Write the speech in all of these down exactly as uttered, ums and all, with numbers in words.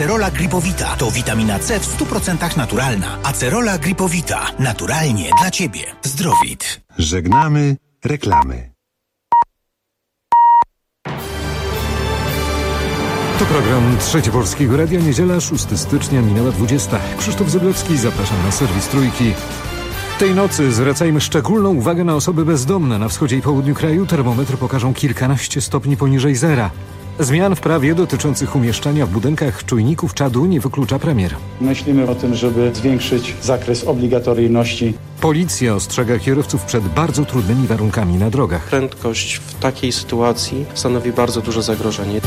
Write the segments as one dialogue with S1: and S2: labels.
S1: Acerola Gripowita to witamina C w stu procentach naturalna. Acerola Gripowita. Naturalnie dla Ciebie. Zdrowit.
S2: Żegnamy reklamy.
S3: To program Trzeci Polskiego Radia. Niedziela, szóstego stycznia, minęła dwudziesta. Krzysztof Zyblewski, zapraszam na serwis Trójki. Tej nocy zwracajmy szczególną uwagę na osoby bezdomne. Na wschodzie i południu kraju termometry pokażą kilkanaście stopni poniżej zera. Zmian w prawie dotyczących umieszczania w budynkach czujników czadu nie wyklucza premier.
S4: Myślimy o tym, żeby zwiększyć zakres obligatoryjności.
S3: Policja ostrzega kierowców przed bardzo trudnymi warunkami na drogach.
S5: Prędkość w takiej sytuacji stanowi bardzo duże zagrożenie.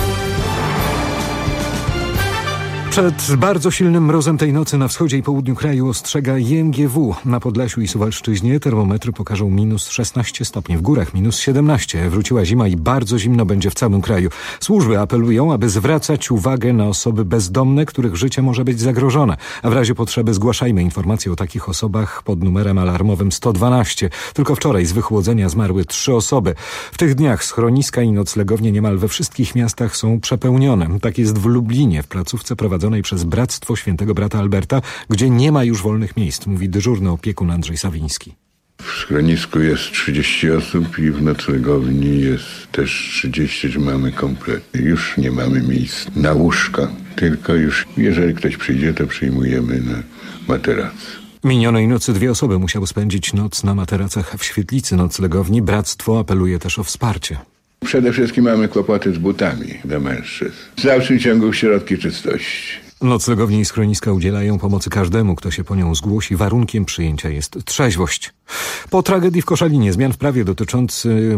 S3: Przed bardzo silnym mrozem tej nocy na wschodzie i południu kraju ostrzega I M G W. Na Podlasiu i Suwalszczyźnie termometry pokażą minus szesnaście stopni, w górach minus siedemnaście. Wróciła zima i bardzo zimno będzie w całym kraju. Służby apelują, aby zwracać uwagę na osoby bezdomne, których życie może być zagrożone. A w razie potrzeby zgłaszajmy informacje o takich osobach pod numerem alarmowym sto dwanaście. Tylko wczoraj z wychłodzenia zmarły trzy osoby. W tych dniach schroniska i noclegownie niemal we wszystkich miastach są przepełnione. Tak jest w Lublinie, w placówce prowadzonej przez Bractwo Świętego Brata Alberta, gdzie nie ma już wolnych miejsc, mówi dyżurny opiekun Andrzej Sawiński.
S6: W schronisku jest trzydzieści osób i w noclegowni jest też trzydzieści, że mamy kompletnie. Już nie mamy miejsc na łóżka, tylko już jeżeli ktoś przyjdzie, to przyjmujemy na materac.
S3: Minionej nocy dwie osoby musiały spędzić noc na materacach w świetlicy noclegowni. Bractwo apeluje też o wsparcie.
S6: Przede wszystkim mamy kłopoty z butami dla mężczyzn. W dalszym ciągu środki czystości.
S3: Noclegownie i schroniska udzielają pomocy każdemu, kto się po nią zgłosi. Warunkiem przyjęcia jest trzeźwość. Po tragedii w Koszalinie zmian w prawie dotyczących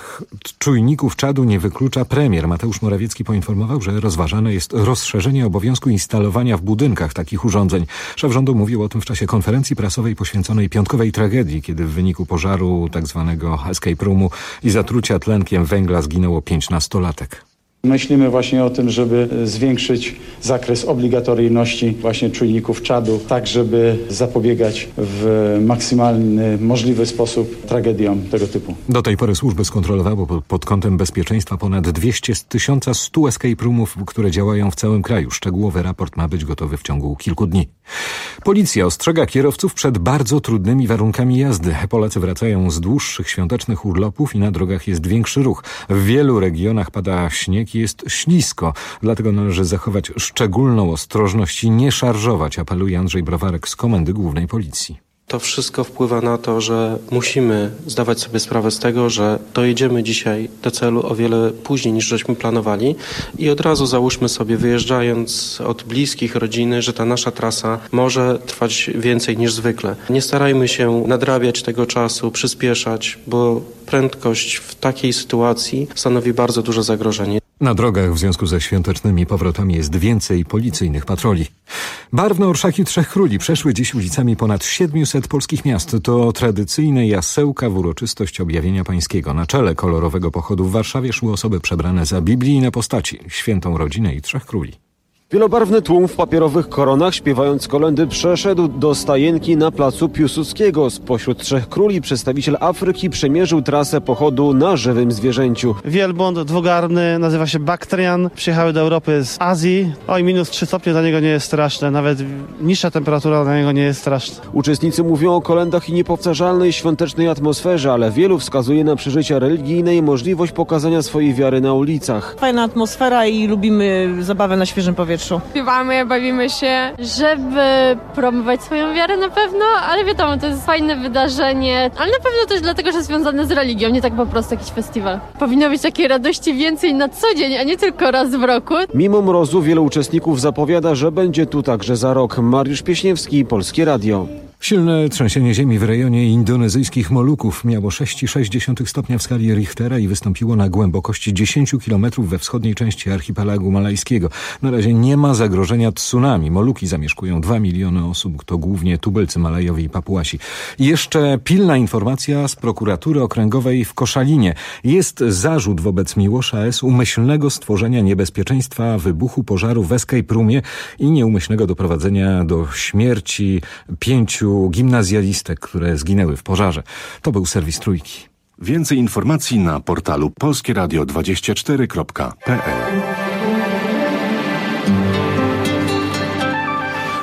S3: czujników czadu nie wyklucza premier. Mateusz Morawiecki poinformował, że rozważane jest rozszerzenie obowiązku instalowania w budynkach takich urządzeń. Szef rządu mówił o tym w czasie konferencji prasowej poświęconej piątkowej tragedii, kiedy w wyniku pożaru tzw. escape roomu i zatrucia tlenkiem węgla zginęło pięć nastolatek.
S4: Myślimy właśnie o tym, żeby zwiększyć zakres obligatoryjności właśnie czujników czadu, tak żeby zapobiegać w maksymalny możliwy sposób tragediom tego typu.
S3: Do tej pory służby skontrolowały pod kątem bezpieczeństwa ponad dwieście z tysiąca stu escape roomów, które działają w całym kraju. Szczegółowy raport ma być gotowy w ciągu kilku dni. Policja ostrzega kierowców przed bardzo trudnymi warunkami jazdy. Polacy wracają z dłuższych świątecznych urlopów i na drogach jest większy ruch. W wielu regionach pada śnieg i jest ślisko, dlatego należy zachować szczególną ostrożność i nie szarżować, apeluje Andrzej Browarek z Komendy Głównej Policji.
S5: To wszystko wpływa na to, że musimy zdawać sobie sprawę z tego, że dojedziemy dzisiaj do celu o wiele później niż żeśmy planowali i od razu załóżmy sobie, wyjeżdżając od bliskich, rodziny, że ta nasza trasa może trwać więcej niż zwykle. Nie starajmy się nadrabiać tego czasu, przyspieszać, bo prędkość w takiej sytuacji stanowi bardzo duże zagrożenie.
S3: Na drogach w związku ze świątecznymi powrotami jest więcej policyjnych patroli. Barwne orszaki Trzech Króli przeszły dziś ulicami ponad siedmiuset polskich miast. To tradycyjne jasełka w uroczystość objawienia pańskiego. Na czele kolorowego pochodu w Warszawie szły osoby przebrane za biblijne postaci, świętą rodzinę i Trzech Króli.
S7: Wielobarwny tłum w papierowych koronach, śpiewając kolędy, przeszedł do stajenki na placu Piłsudskiego. Spośród Trzech Króli przedstawiciel Afryki przemierzył trasę pochodu na żywym zwierzęciu.
S8: Wielbłąd dwugarbny, nazywa się baktrian. Przyjechały do Europy z Azji. Oj, minus trzy stopnie dla niego nie jest straszne. Nawet niższa temperatura dla niego nie jest straszna.
S7: Uczestnicy mówią o kolędach i niepowtarzalnej świątecznej atmosferze, ale wielu wskazuje na przeżycia religijne i możliwość pokazania swojej wiary na ulicach.
S9: Fajna atmosfera i lubimy zabawę na świeżym powietrzu.
S10: Śpiewamy, bawimy się, żeby promować swoją wiarę na pewno, ale wiadomo, to jest fajne wydarzenie, ale na pewno też dlatego, że związane z religią, nie tak po prostu jakiś festiwal. Powinno być takiej radości więcej na co dzień, a nie tylko raz w roku.
S7: Mimo mrozu wielu uczestników zapowiada, że będzie tu także za rok. Mariusz Pieśniewski, Polskie Radio.
S3: Silne trzęsienie ziemi w rejonie indonezyjskich Moluków miało sześć i sześć dziesiątych stopnia w skali Richtera i wystąpiło na głębokości dziesięć kilometrów we wschodniej części archipelagu malajskiego. Na razie nie ma zagrożenia tsunami. Moluki zamieszkują dwa miliony osób, to głównie tubylcy Malajowie i Papuasi. I jeszcze pilna informacja z prokuratury okręgowej w Koszalinie. Jest zarzut wobec Miłosza S. umyślnego stworzenia niebezpieczeństwa wybuchu pożaru w escape roomie i nieumyślnego doprowadzenia do śmierci pięciu gimnazjalistek, które zginęły w pożarze. To był serwis Trójki.
S2: Więcej informacji na portalu polskie radio dwadzieścia cztery kropka p l.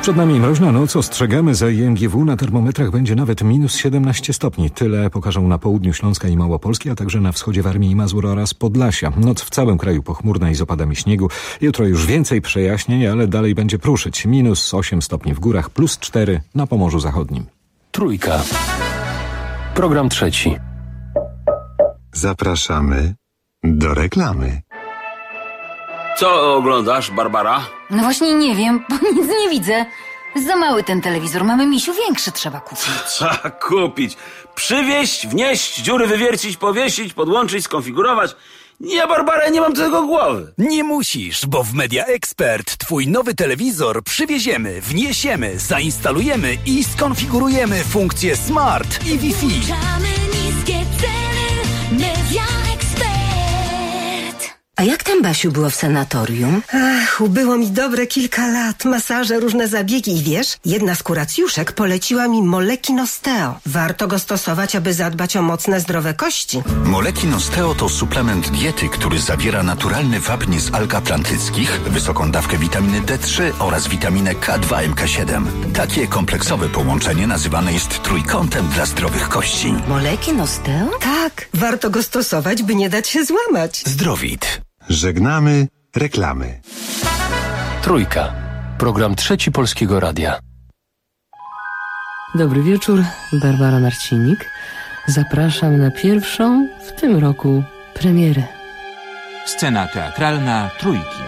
S3: Przed nami mroźna noc, ostrzegamy za I M G W. Na termometrach będzie nawet minus siedemnaście stopni. Tyle pokażą na południu Śląska i Małopolski, a także na wschodzie Warmii i Mazur oraz Podlasia. Noc w całym kraju pochmurna i z opadami śniegu. Jutro już więcej przejaśnień, ale dalej będzie pruszyć. Minus osiem stopni w górach, plus cztery na Pomorzu Zachodnim.
S11: Trójka. Program trzeci.
S2: Zapraszamy do reklamy.
S12: Co oglądasz, Barbara?
S13: No właśnie nie wiem, bo nic nie widzę. Za mały ten telewizor, mamy, misiu, większy trzeba kupić.
S12: Trzeba kupić. Przywieźć, wnieść, dziury wywiercić, powiesić, podłączyć, skonfigurować. Nie, Barbara, nie mam do tego głowy.
S14: Nie musisz, bo w Media Expert twój nowy telewizor przywieziemy, wniesiemy, zainstalujemy i skonfigurujemy funkcje Smart i Wi-Fi.
S15: Niskie ceny, Media Expert.
S16: A jak tam, Basiu, było w sanatorium?
S17: Ach, ubyło mi dobre kilka lat. Masaże, różne zabiegi i wiesz, jedna z kuracjuszek poleciła mi Moleki Nosteo. Warto go stosować, aby zadbać o mocne, zdrowe kości.
S1: Moleki Nosteo to suplement diety, który zawiera naturalny wapń z alg atlantyckich, wysoką dawkę witaminy D trzy oraz witaminę K dwa M K siedem. Takie kompleksowe połączenie nazywane jest trójkątem dla zdrowych kości.
S16: Moleki Nosteo?
S17: Tak, warto go stosować, by nie dać się złamać.
S1: Zdrowit.
S2: Żegnamy reklamy.
S11: Trójka. Program trzeci Polskiego Radia.
S18: Dobry wieczór, Barbara Marcinik. Zapraszam na pierwszą w tym roku premierę.
S19: Scena teatralna Trójki.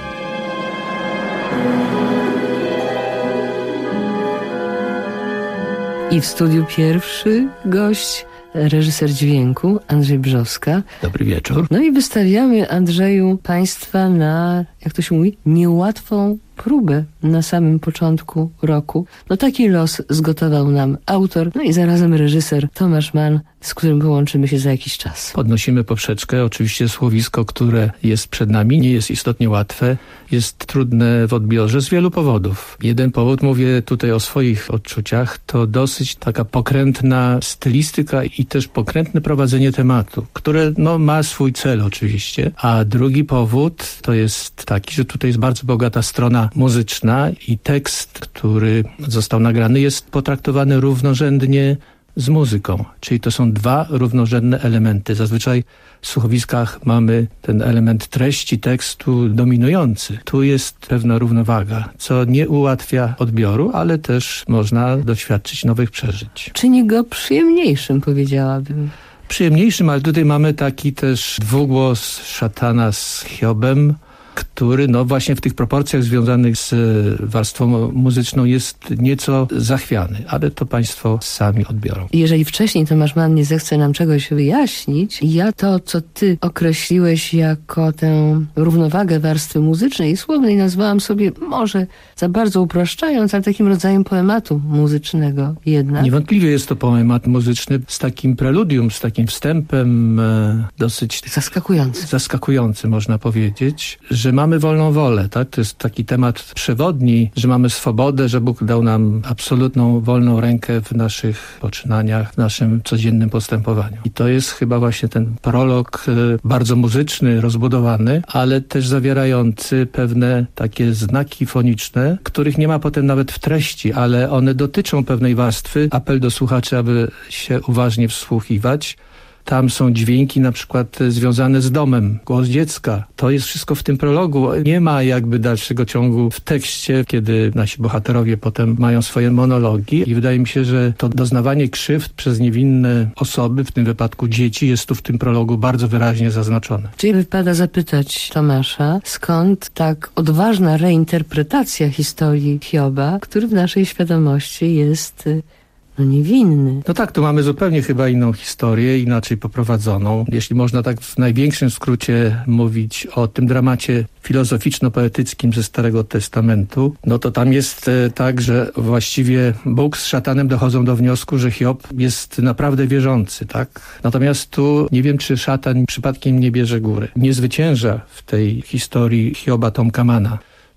S18: I w studiu pierwszy gość, reżyser dźwięku Andrzej Brzowska.
S20: Dobry wieczór.
S18: No i wystawiamy, Andrzeju, Państwa na, jak to się mówi, niełatwą próbę na samym początku roku. No taki los zgotował nam autor, no i zarazem reżyser Tomasz Mann, z którym połączymy się za jakiś czas.
S20: Podnosimy poprzeczkę. Oczywiście słowisko, które jest przed nami, nie jest istotnie łatwe. Jest trudne w odbiorze z wielu powodów. Jeden powód, mówię tutaj o swoich odczuciach, to dosyć taka pokrętna stylistyka i też pokrętne prowadzenie tematu, które no, ma swój cel oczywiście. A drugi powód to jest taki, że tutaj jest bardzo bogata strona muzyczna i tekst, który został nagrany, jest potraktowany równorzędnie z muzyką. Czyli to są dwa równorzędne elementy. Zazwyczaj w słuchowiskach mamy ten element treści tekstu dominujący. Tu jest pewna równowaga, co nie ułatwia odbioru, ale też można doświadczyć nowych przeżyć.
S18: Czyni go przyjemniejszym, powiedziałabym.
S20: Przyjemniejszym, ale tutaj mamy taki też dwugłos szatana z Hiobem, który no właśnie w tych proporcjach związanych z warstwą muzyczną jest nieco zachwiany, ale to Państwo sami odbiorą.
S18: Jeżeli wcześniej Tomasz Mann nie zechce nam czegoś wyjaśnić, ja to, co Ty określiłeś jako tę równowagę warstwy muzycznej i słownej, nazwałam sobie, może za bardzo upraszczając, ale takim rodzajem poematu muzycznego jednak.
S20: Niewątpliwie jest to poemat muzyczny z takim preludium, z takim wstępem e, dosyć
S18: zaskakujący.
S20: Zaskakujący, można powiedzieć, że mamy wolną wolę, tak? To jest taki temat przewodni, że mamy swobodę, że Bóg dał nam absolutną wolną rękę w naszych poczynaniach, w naszym codziennym postępowaniu. I to jest chyba właśnie ten prolog bardzo muzyczny, rozbudowany, ale też zawierający pewne takie znaki foniczne, których nie ma potem nawet w treści, ale one dotyczą pewnej warstwy. Apel do słuchaczy, aby się uważnie wsłuchiwać. Tam są dźwięki na przykład związane z domem, głos dziecka. To jest wszystko w tym prologu. Nie ma jakby dalszego ciągu w tekście, kiedy nasi bohaterowie potem mają swoje monologi. I wydaje mi się, że to doznawanie krzywd przez niewinne osoby, w tym wypadku dzieci, jest tu w tym prologu bardzo wyraźnie zaznaczone.
S18: Czyli wypada zapytać Tomasza, skąd tak odważna reinterpretacja historii Hioba, który w naszej świadomości jest no niewinny.
S20: No tak, tu mamy zupełnie chyba inną historię, inaczej poprowadzoną. Jeśli można tak w największym skrócie mówić o tym dramacie filozoficzno-poetyckim ze Starego Testamentu, no to tam jest e, tak, że właściwie Bóg z szatanem dochodzą do wniosku, że Hiob jest naprawdę wierzący, tak? Natomiast tu nie wiem, czy szatan przypadkiem nie bierze góry. Nie zwycięża w tej historii Hioba Tomka Mana.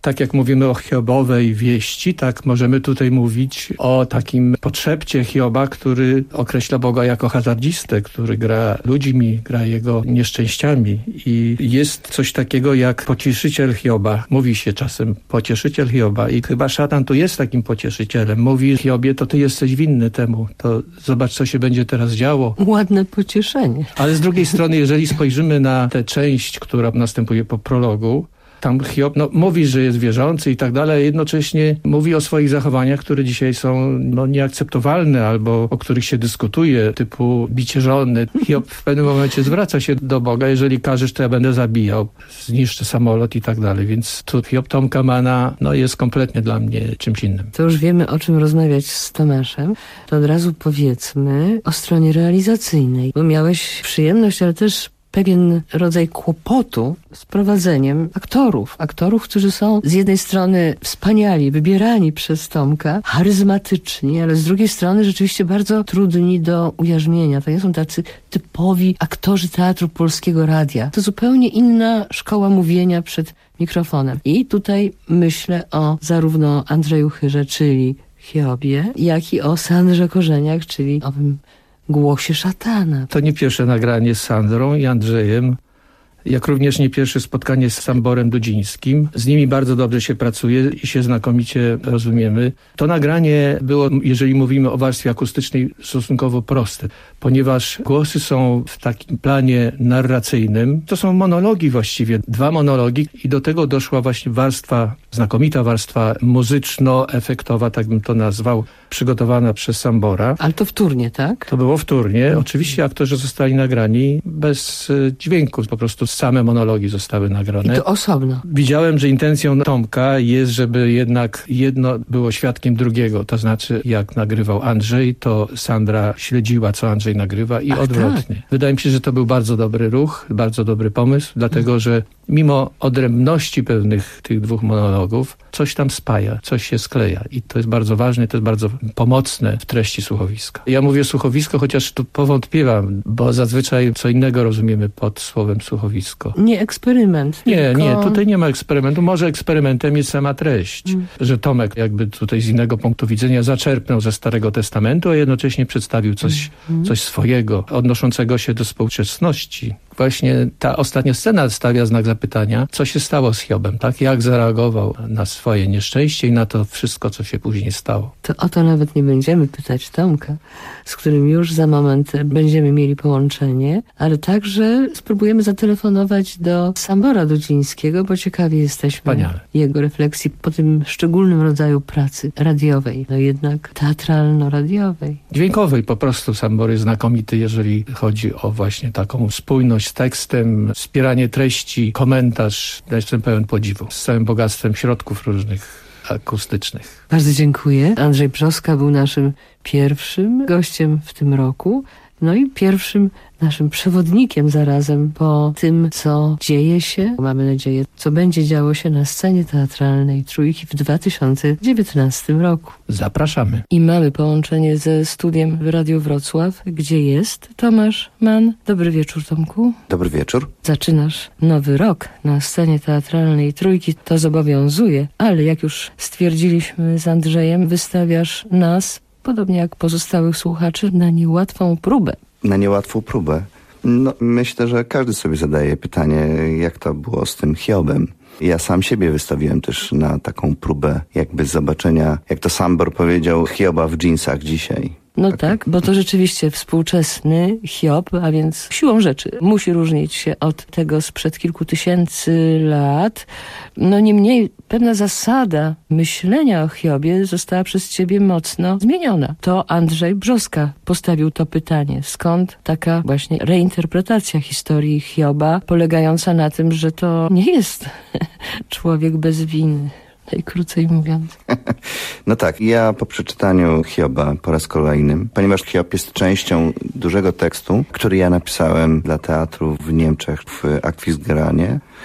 S20: Tak jak mówimy o hiobowej wieści, tak możemy tutaj mówić o takim podszepcie Hioba, który określa Boga jako hazardzistę, który gra ludźmi, gra jego nieszczęściami. I jest coś takiego jak pocieszyciel Hioba. Mówi się czasem pocieszyciel Hioba i chyba szatan tu jest takim pocieszycielem. Mówi Hiobie, to ty jesteś winny temu, to zobacz, co się będzie teraz działo.
S18: Ładne pocieszenie.
S20: Ale z drugiej strony, jeżeli spojrzymy na tę część, która następuje po prologu, tam Hiob no, mówi, że jest wierzący i tak dalej, a jednocześnie mówi o swoich zachowaniach, które dzisiaj są no, nieakceptowalne albo o których się dyskutuje, typu bicie żony. Hiob w pewnym momencie zwraca się do Boga, jeżeli każesz, to ja będę zabijał, zniszczę samolot i tak dalej. Więc tu Hiob Tomka Manna no, jest kompletnie dla mnie czymś innym.
S18: To już wiemy, o czym rozmawiać z Tomaszem. To od razu powiedzmy o stronie realizacyjnej, bo miałeś przyjemność, ale też pewien rodzaj kłopotu z prowadzeniem aktorów. Aktorów, którzy są z jednej strony wspaniali, wybierani przez Tomka, charyzmatyczni, ale z drugiej strony rzeczywiście bardzo trudni do ujarzmienia. To nie są tacy typowi aktorzy Teatru Polskiego Radia. To zupełnie inna szkoła mówienia przed mikrofonem. I tutaj myślę o zarówno Andrzeju Chyrze, czyli Hiobie, jak i o Sandrze Korzeniak, czyli owym głosie szatana.
S20: To nie pierwsze nagranie z Sandrą i Andrzejem, jak również nie pierwsze spotkanie z Samborem Dudzińskim. Z nimi bardzo dobrze się pracuje i się znakomicie rozumiemy. To nagranie było, jeżeli mówimy o warstwie akustycznej, stosunkowo proste, ponieważ głosy są w takim planie narracyjnym. To są monologi właściwie, dwa monologi i do tego doszła właśnie warstwa, znakomita warstwa muzyczno-efektowa, tak bym to nazwał, przygotowana przez Sambora.
S18: Ale to wtórnie, tak?
S20: To było wtórnie. Oczywiście aktorzy zostali nagrani bez dźwięku, po prostu same monologi zostały nagrane.
S18: I to osobno.
S20: Widziałem, że intencją Tomka jest, żeby jednak jedno było świadkiem drugiego. To znaczy, jak nagrywał Andrzej, to Sandra śledziła, co Andrzej nagrywa i Ach, odwrotnie. Tak. Wydaje mi się, że to był bardzo dobry ruch, bardzo dobry pomysł, dlatego, hmm. że mimo odrębności pewnych tych dwóch monologów, coś tam spaja, coś się skleja. I to jest bardzo ważne, to jest bardzo pomocne w treści słuchowiska. Ja mówię słuchowisko, chociaż tu powątpiewam, bo zazwyczaj co innego rozumiemy pod słowem słuchowisko.
S18: Nie eksperyment.
S20: Nie,
S18: tylko...
S20: nie, tutaj nie ma eksperymentu. Może eksperymentem jest sama treść. Mm. Że Tomek jakby tutaj z innego punktu widzenia zaczerpnął ze Starego Testamentu, a jednocześnie przedstawił coś, mm. coś swojego, odnoszącego się do współczesności. Właśnie ta ostatnia scena stawia znak zapytania, co się stało z Hiobem, tak? Jak zareagował na swoje nieszczęście i na to wszystko, co się później stało.
S18: To o to nawet nie będziemy pytać Tomka, z którym już za moment będziemy mieli połączenie, ale także spróbujemy zatelefonować do Sambora Dudzińskiego, bo ciekawi jesteśmy
S20: Wspaniale.
S18: Jego refleksji po tym szczególnym rodzaju pracy radiowej, no jednak teatralno-radiowej.
S20: Dźwiękowej po prostu. Sambor jest znakomity, jeżeli chodzi o właśnie taką spójność z tekstem, wspieranie treści, komentarz. Jestem pełen podziwu z całym bogactwem środków różnych akustycznych.
S18: Bardzo dziękuję. Andrzej Brzoska był naszym pierwszym gościem w tym roku, no i pierwszym naszym przewodnikiem zarazem po tym, co dzieje się, mamy nadzieję, co będzie działo się na scenie teatralnej Trójki w dwa tysiące dziewiętnastym roku.
S20: Zapraszamy.
S18: I mamy połączenie ze studiem w Radiu Wrocław, gdzie jest Tomasz Mann. Dobry wieczór, Tomku.
S21: Dobry wieczór.
S18: Zaczynasz nowy rok na scenie teatralnej Trójki. To zobowiązuje, ale jak już stwierdziliśmy z Andrzejem, wystawiasz nas, podobnie jak pozostałych słuchaczy, na niełatwą próbę.
S21: Na niełatwą próbę. No, myślę, że każdy sobie zadaje pytanie, jak to było z tym Hiobem. Ja sam siebie wystawiłem też na taką próbę jakby zobaczenia, jak to Sambor powiedział, Hioba w dżinsach dzisiaj.
S18: No tak. tak, bo to rzeczywiście współczesny Hiob, a więc siłą rzeczy musi różnić się od tego sprzed kilku tysięcy lat. No niemniej pewna zasada myślenia o Hiobie została przez ciebie mocno zmieniona. To Andrzej Brzoska postawił to pytanie. Skąd taka właśnie reinterpretacja historii Hioba, polegająca na tym, że to nie jest człowiek bez winy? Najkrócej mówiąc.
S21: No tak, ja po przeczytaniu Hioba po raz kolejny, ponieważ Hiob jest częścią dużego tekstu, który ja napisałem dla teatru w Niemczech w Akwizgranie.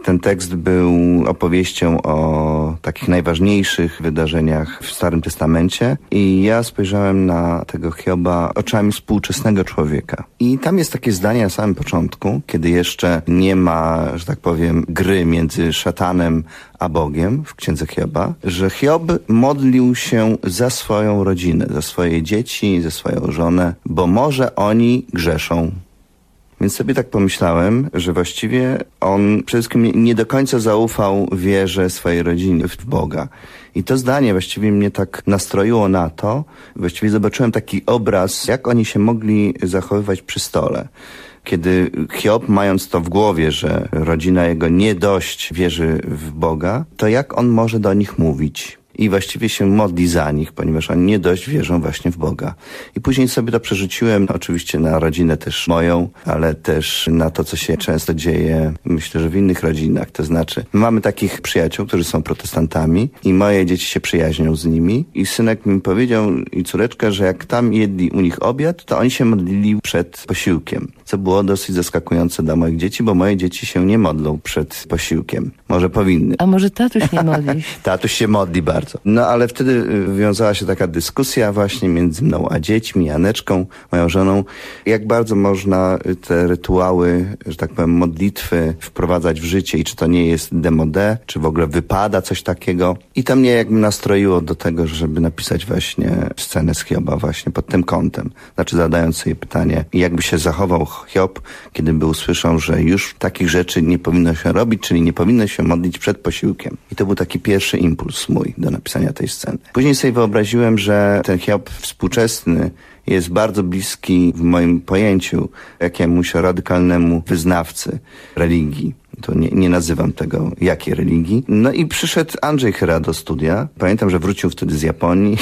S21: Ten tekst był opowieścią o takich najważniejszych wydarzeniach w Starym Testamencie i ja spojrzałem na tego Hioba oczami współczesnego człowieka. I tam jest takie zdanie na samym początku, kiedy jeszcze nie ma, że tak powiem, gry między szatanem a Bogiem w księdze Hioba, że Hiob modlił się za swoją rodzinę, za swoje dzieci, za swoją żonę, bo może oni grzeszą. Więc sobie tak pomyślałem, że właściwie on przede wszystkim nie do końca zaufał wierze swojej rodziny w Boga. I to zdanie właściwie mnie tak nastroiło na to. Właściwie zobaczyłem taki obraz, jak oni się mogli zachowywać przy stole. Kiedy Hiob, mając to w głowie, że rodzina jego nie dość wierzy w Boga, to jak on może do nich mówić? I właściwie się modli za nich, ponieważ oni nie dość wierzą właśnie w Boga. I później sobie to przerzuciłem, oczywiście na rodzinę też moją, ale też na to, co się często dzieje, myślę, że w innych rodzinach. To znaczy, mamy takich przyjaciół, którzy są protestantami i moje dzieci się przyjaźnią z nimi i synek mi powiedział i córeczka, że jak tam jedli u nich obiad, to oni się modlili przed posiłkiem. Co było dosyć zaskakujące dla moich dzieci, bo moje dzieci się nie modlą przed posiłkiem. Może powinny.
S18: A może tatuś nie modli?
S21: Tatuś się modli bardzo. No ale wtedy wiązała się taka dyskusja właśnie między mną a dziećmi, Janeczką, moją żoną, jak bardzo można te rytuały, że tak powiem, modlitwy wprowadzać w życie i czy to nie jest demodé, czy w ogóle wypada coś takiego. I to mnie jakby nastroiło do tego, żeby napisać właśnie scenę z Hioba właśnie pod tym kątem. Znaczy zadając sobie pytanie, jakby się zachował Hiob, kiedy by usłyszał, że już takich rzeczy nie powinno się robić, czyli nie powinno się modlić przed posiłkiem. I to był taki pierwszy impuls mój do napisania tej sceny. Później sobie wyobraziłem, że ten Hiob współczesny jest bardzo bliski w moim pojęciu jakiemuś radykalnemu wyznawcy religii. To nie, nie nazywam tego jakiej religii. No i przyszedł Andrzej Chyra do studia. Pamiętam, że wrócił wtedy z Japonii.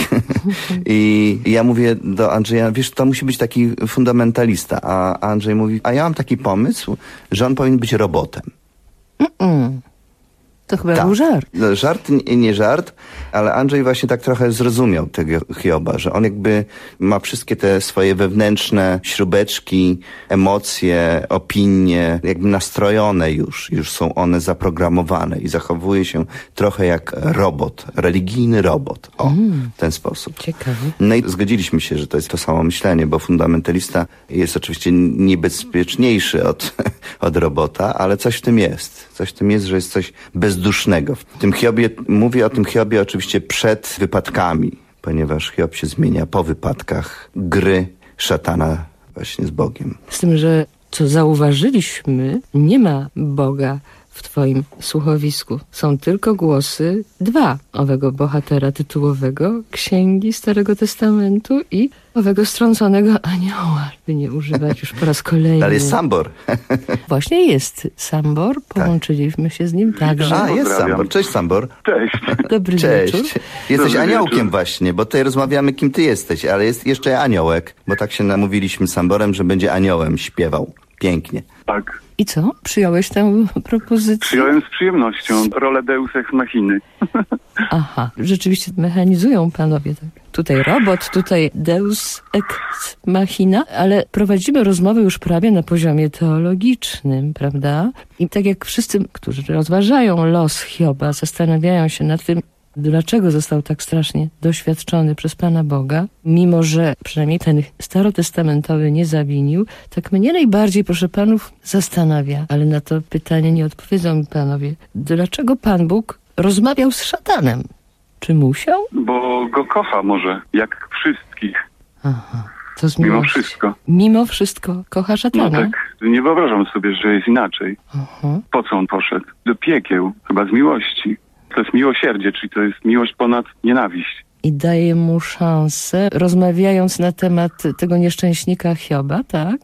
S21: I ja mówię do Andrzeja, wiesz, to musi być taki fundamentalista. A Andrzej mówi, a ja mam taki pomysł, że on powinien być robotem.
S18: Mm-mm. To chyba tak. Był żart.
S21: No, żart, nie, nie żart, ale Andrzej właśnie tak trochę zrozumiał tego Hioba, że on jakby ma wszystkie te swoje wewnętrzne śrubeczki, emocje, opinie, jakby nastrojone już, już są one zaprogramowane i zachowuje się trochę jak robot, religijny robot. O, mm. w ten sposób.
S18: Ciekawe.
S21: No i zgodziliśmy się, że to jest to samo myślenie, bo fundamentalista jest oczywiście niebezpieczniejszy od, od robota, ale coś w tym jest. Coś w tym jest, że jest coś bezdusznego. W tym Hiobie, mówię o tym Hiobie oczywiście przed wypadkami, ponieważ Hiob się zmienia po wypadkach gry szatana właśnie z Bogiem.
S18: Z tym, że co zauważyliśmy, nie ma Boga w twoim słuchowisku. Są tylko głosy dwa owego bohatera tytułowego Księgi Starego Testamentu i owego strąconego anioła, by nie używać już po raz kolejny.
S21: Ale jest Sambor.
S18: Właśnie jest Sambor, połączyliśmy tak. się z nim także.
S21: A, jest Sambor. Cześć Sambor.
S6: Cześć.
S18: Dobry
S21: Cześć.
S18: wieczór.
S21: Jesteś
S6: Dobry
S21: aniołkiem
S6: wieczór.
S21: właśnie, bo tutaj rozmawiamy, kim ty jesteś, ale jest jeszcze aniołek, bo tak się namówiliśmy z Samborem, że będzie aniołem śpiewał. Pięknie.
S6: Tak.
S18: I co? Przyjąłeś tę propozycję?
S6: Przyjąłem z przyjemnością rolę Deus Ex Machiny.
S18: Aha, rzeczywiście mechanizują panowie, tak. Tutaj robot, tutaj Deus Ex Machina, ale prowadzimy rozmowę już prawie na poziomie teologicznym, prawda? I tak jak wszyscy, którzy rozważają los Hioba, zastanawiają się nad tym, dlaczego został tak strasznie doświadczony przez Pana Boga, mimo że przynajmniej ten starotestamentowy nie zawinił, tak mnie najbardziej, proszę panów, zastanawia, ale na to pytanie nie odpowiedzą mi panowie. Dlaczego Pan Bóg rozmawiał z szatanem? Czy musiał?
S6: Bo go kocha może, jak wszystkich.
S18: Aha. To z
S6: Mimo
S18: miłości.
S6: wszystko.
S18: Mimo wszystko kocha szatana?
S6: No tak. Nie wyobrażam sobie, że jest inaczej.
S18: Aha.
S6: Po co on poszedł? Do piekieł. Chyba z miłości. To jest miłosierdzie, czyli to jest miłość ponad nienawiść.
S18: I daje mu szansę, rozmawiając na temat tego nieszczęśnika Hioba, tak?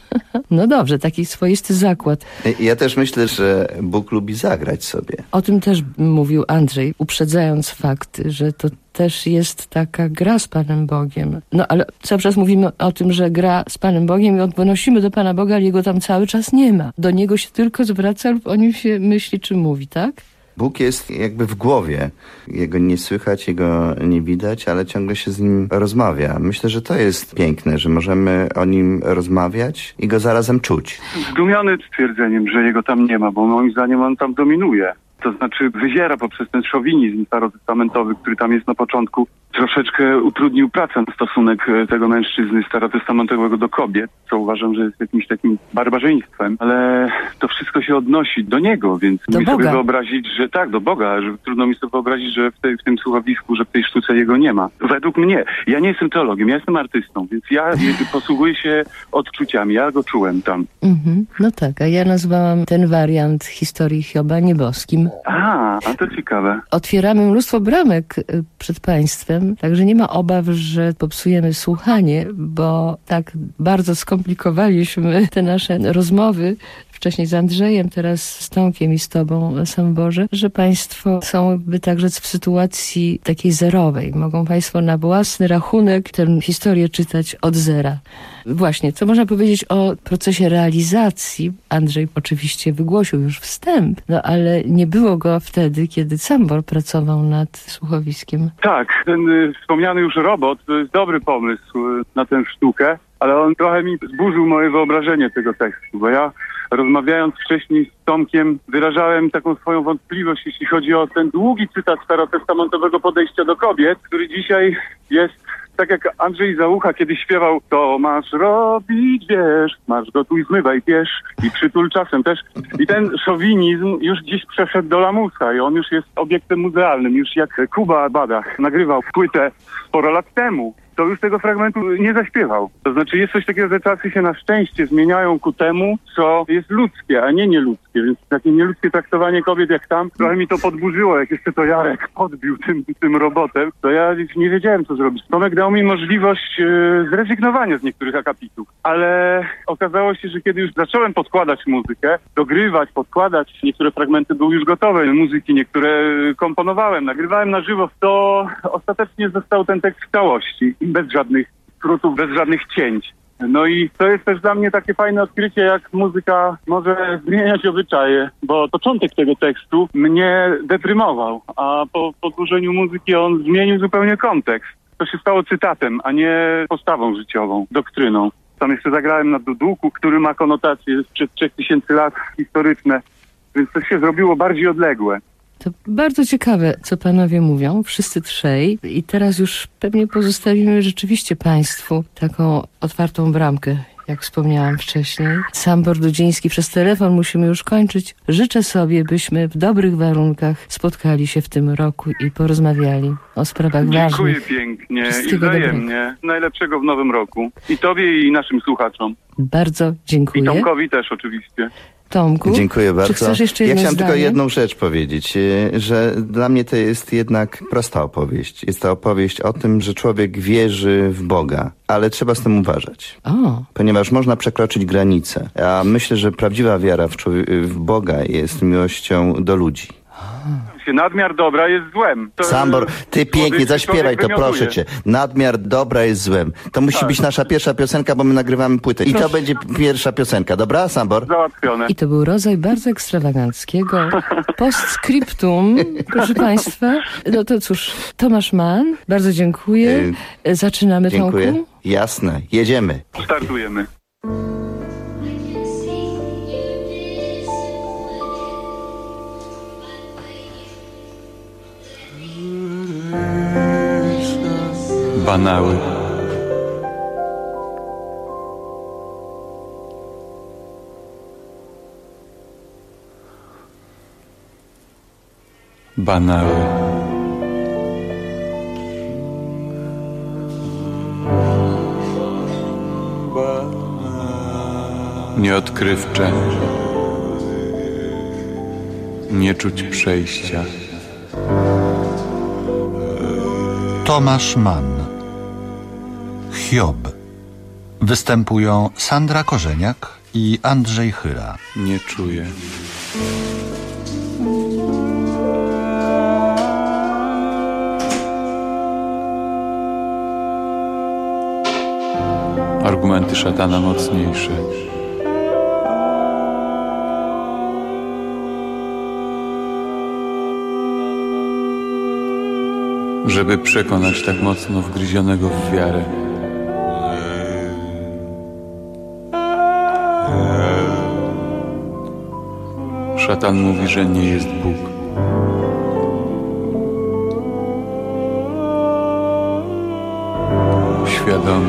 S18: No dobrze, taki swoisty zakład.
S21: Ja też myślę, że Bóg lubi zagrać sobie.
S18: O tym też mówił Andrzej, uprzedzając fakty, że to też jest taka gra z Panem Bogiem. No ale cały czas mówimy o tym, że gra z Panem Bogiem i odnosimy do Pana Boga, ale Jego tam cały czas nie ma. Do Niego się tylko zwraca lub o Nim się myśli czy mówi, tak?
S21: Bóg jest jakby w głowie. Jego nie słychać, Jego nie widać, ale ciągle się z Nim rozmawia. Myślę, że to jest piękne, że możemy o Nim rozmawiać i Go zarazem czuć.
S6: Zdumiony stwierdzeniem, że Jego tam nie ma, bo moim zdaniem On tam dominuje. To znaczy wyziera poprzez ten szowinizm starotestamentowy, który tam jest na początku, troszeczkę utrudnił pracę, stosunek tego mężczyzny starotestamentowego do kobiet, co uważam, że jest jakimś takim barbarzyństwem, ale to wszystko się odnosi do niego, więc
S18: do
S6: mi
S18: Boga.
S6: sobie wyobrazić, że tak, do Boga, że trudno mi sobie wyobrazić, że w, tej, w tym słuchowisku, że w tej sztuce Jego nie ma. Według mnie, ja nie jestem teologiem, ja jestem artystą, więc ja posługuję się odczuciami, ja go czułem tam.
S18: Mhm. No tak, a ja nazwałam ten wariant historii Hioba nieboskim.
S6: A, a to ciekawe.
S18: Otwieramy mnóstwo bramek y, przed państwem, także nie ma obaw, że popsujemy słuchanie, bo tak bardzo skomplikowaliśmy te nasze rozmowy, wcześniej z Andrzejem, teraz z Tomkiem i z Tobą, Sam Boże, że Państwo są, by tak rzec, w sytuacji takiej zerowej. Mogą Państwo na własny rachunek tę historię czytać od zera. Właśnie, co można powiedzieć o procesie realizacji? Andrzej oczywiście wygłosił już wstęp, no ale nie było go wtedy, kiedy Sambor pracował nad słuchowiskiem.
S6: Tak, ten y, wspomniany już robot to jest dobry pomysł y, na tę sztukę, ale on trochę mi zburzył moje wyobrażenie tego tekstu, bo ja rozmawiając wcześniej z Tomkiem wyrażałem taką swoją wątpliwość, jeśli chodzi o ten długi cytat starotestamentowego podejścia do kobiet, który dzisiaj jest tak jak Andrzej Załucha kiedyś śpiewał: to masz robić, wiesz, masz gotuj, zmywaj, piesz i przytul czasem też. I ten szowinizm już gdzieś przeszedł do lamusa i on już jest obiektem muzealnym. Już jak Kuba Badach nagrywał płytę sporo lat temu, to już tego fragmentu nie zaśpiewał. To znaczy jest coś takiego, że czasy się na szczęście zmieniają ku temu, co jest ludzkie, a nie nieludzkie. Więc takie nieludzkie traktowanie kobiet jak tam, trochę mi to podburzyło, jak jeszcze to Jarek podbił tym, tym robotem, to ja nie wiedziałem, co zrobić. Tomek dał mi możliwość e, zrezygnowania z niektórych akapitów, ale okazało się, że kiedy już zacząłem podkładać muzykę, dogrywać, podkładać, niektóre fragmenty były już gotowe, muzyki niektóre komponowałem, nagrywałem na żywo, to ostatecznie został ten tekst w całości. Bez żadnych skrótów, bez żadnych cięć. No i to jest też dla mnie takie fajne odkrycie, jak muzyka może zmieniać obyczaje, bo początek tego tekstu mnie deprymował, a po podłużeniu muzyki on zmienił zupełnie kontekst. To się stało cytatem, a nie postawą życiową, doktryną. Tam jeszcze zagrałem na dudułku, który ma konotacje sprzed trzech tysięcy lat historyczne, więc to się zrobiło bardziej odległe.
S18: To bardzo ciekawe, co panowie mówią, wszyscy trzej. I teraz już pewnie pozostawimy rzeczywiście państwu taką otwartą bramkę, jak wspomniałam wcześniej. Sambor Dudziński, przez telefon musimy już kończyć. Życzę sobie, byśmy w dobrych warunkach spotkali się w tym roku i porozmawiali o sprawach
S6: Dziękuję
S18: ważnych.
S6: Dziękuję pięknie i
S18: Wszystkiego
S6: wzajemnie.
S18: dobrego.
S6: Najlepszego w nowym roku. I tobie, i naszym słuchaczom.
S18: Bardzo dziękuję.
S6: I Tomkowi też oczywiście.
S18: Tomku,
S21: Dziękuję bardzo.
S18: czy chcesz jeszcze
S21: ja
S18: jedno
S21: chciałem
S18: zdanie?
S21: tylko jedną rzecz powiedzieć, że dla mnie to jest jednak prosta opowieść. Jest to opowieść o tym, że człowiek wierzy w Boga, ale trzeba z tym uważać.
S18: O.
S21: Ponieważ można przekroczyć granice. A myślę, że prawdziwa wiara w, człowie- w Boga jest miłością do ludzi.
S6: Nadmiar dobra jest złem. To
S21: Sambor, ty pięknie
S6: człowiek
S21: zaśpiewaj to,
S6: wymiotuje.
S21: proszę cię. Nadmiar dobra jest złem. To musi
S6: Tak.
S21: być nasza pierwsza piosenka, bo my nagrywamy płytę. I to
S18: Proszę.
S21: będzie pierwsza piosenka, dobra, Sambor?
S6: Załatwione.
S18: I to był rodzaj bardzo ekstrawaganckiego postscriptum, proszę państwa. No to cóż, Tomasz Mann, bardzo dziękuję. Zaczynamy,
S21: Dziękuję.
S18: Tomku?
S21: Jasne, jedziemy.
S6: Startujemy.
S19: Banały. Banały. Nieodkrywcze. Nie czuć przejścia.
S1: Tomasz Mann. Hiob. Występują Sandra Korzeniak i Andrzej Chyra.
S19: Nie czuję. Argumenty szatana mocniejsze. żeby przekonać tak mocno wgryzionego w wiarę. Szatan mówi, że nie jest Bóg. Świadomie.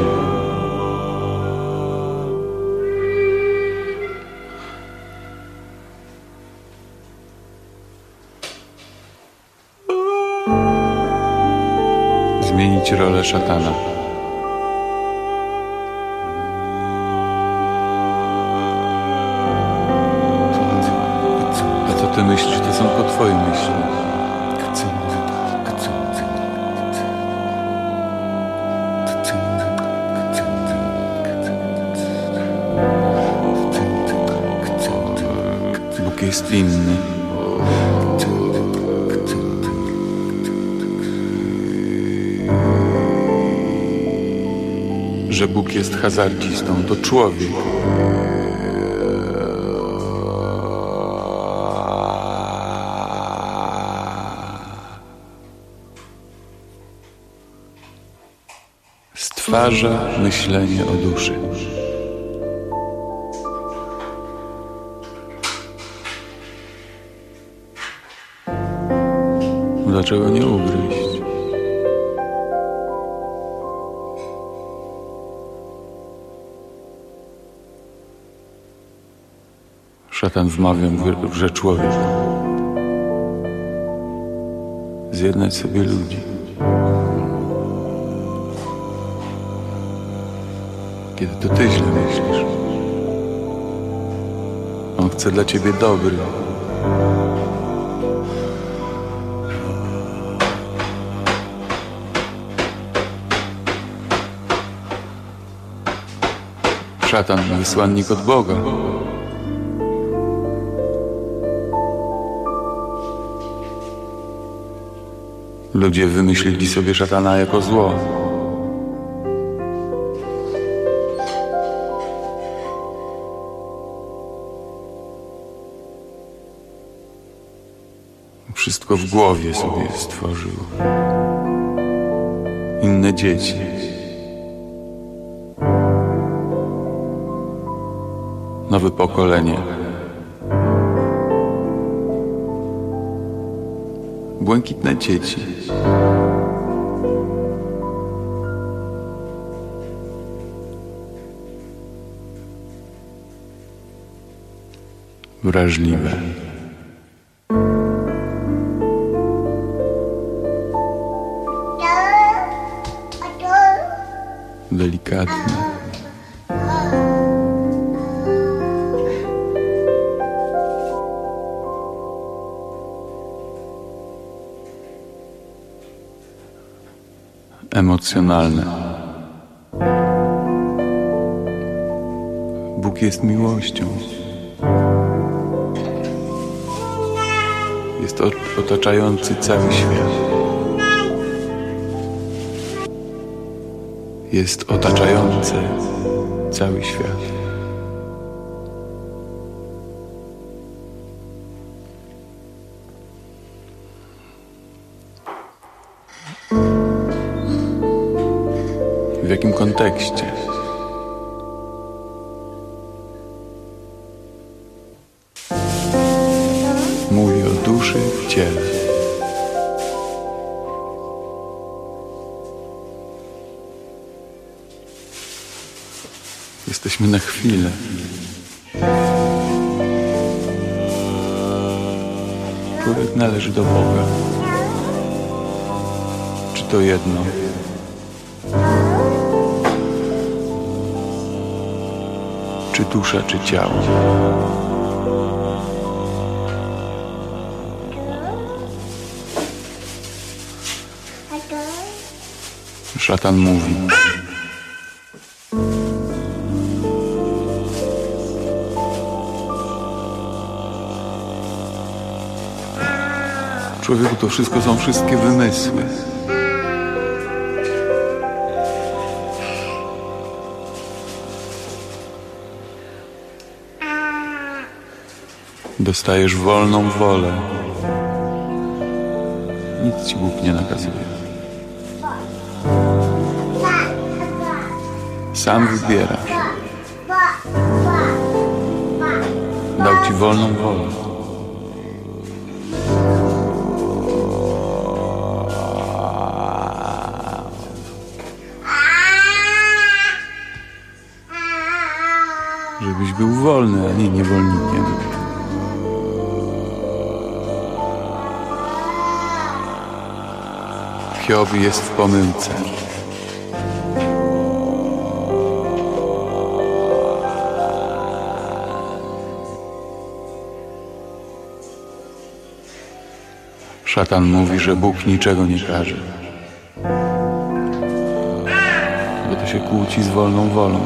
S19: Zmienić rolę szatana. A co ty myślisz, to są po twoje myśli. Bóg jest inny. Że Bóg jest hazardzistą, to człowiek. Stwarza myślenie o duszy. Dlaczego nie ugryźć? Szatan wmawia, że człowiek zjednać sobie ludzi. Kiedy to ty źle myślisz. On chce dla ciebie dobry. Szatan, wysłannik od Boga. Ludzie wymyślili sobie szatana jako zło. Wszystko w głowie sobie stworzył. Inne dzieci. Nowe pokolenie. Błękitne dzieci. Wrażliwe. Delikatne. Emocjonalne. Bóg jest miłością. Jest otaczający cały świat. Jest otaczający cały świat. W jakim kontekście? Mówi o duszy w ciele. Jesteśmy na chwilę. Człowiek należy do Boga. Czy to jedno? Czy dusza, czy ciało? Szatan mówi. Człowieku, to wszystko są wszystkie wymysły. Dostajesz wolną wolę. Nic ci Bóg nie nakazuje. Sam wybierasz. Dał ci wolną wolę. Żebyś był wolny, a nie niewolnikiem. Hiob jest w pomyłce. Szatan mówi, że Bóg niczego nie każe. Bo to się kłóci z wolną wolą.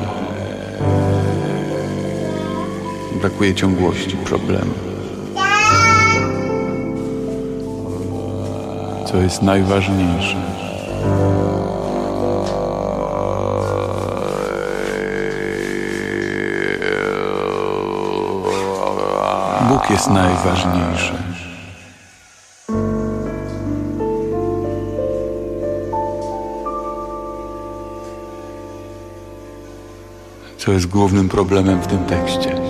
S19: Brakuje ciągłości problemu. Co jest najważniejsze? Bóg jest najważniejszy. Co jest głównym problemem w tym tekście?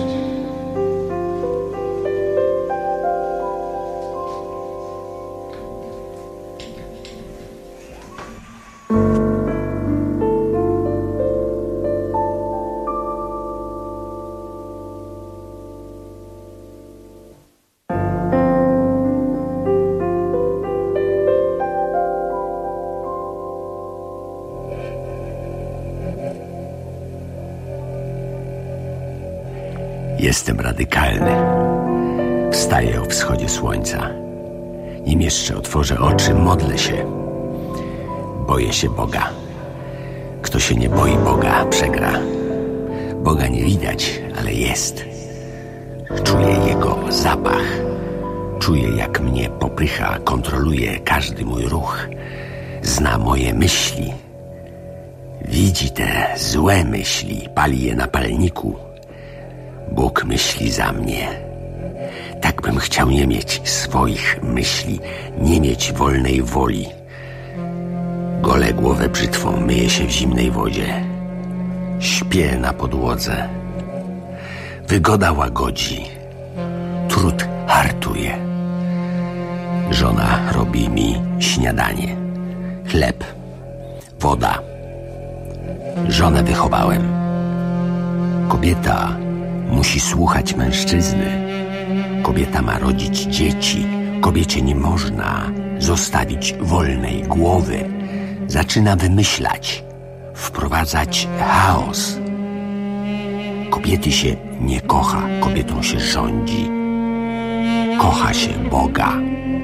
S4: Jestem radykalny. Wstaję o wschodzie słońca. Nim jeszcze otworzę oczy, modlę się. Boję się Boga. Kto się nie boi Boga, przegra. Boga nie widać, ale jest. Czuję Jego zapach. Czuję, jak mnie popycha, kontroluje każdy mój ruch. Zna moje myśli. Widzi te złe myśli, pali je na palniku. Bóg myśli za mnie. Tak bym chciał nie mieć swoich myśli, nie mieć wolnej woli. Golę głowę brzytwą, myję się w zimnej wodzie. Śpię na podłodze. Wygoda łagodzi. Trud hartuje. Żona robi mi śniadanie. Chleb, woda. Żonę wychowałem. Kobieta musi słuchać mężczyzny. Kobieta ma rodzić dzieci. Kobiecie nie można zostawić wolnej głowy. Zaczyna wymyślać, wprowadzać chaos. Kobiety się nie kocha, kobietą się rządzi. Kocha się Boga.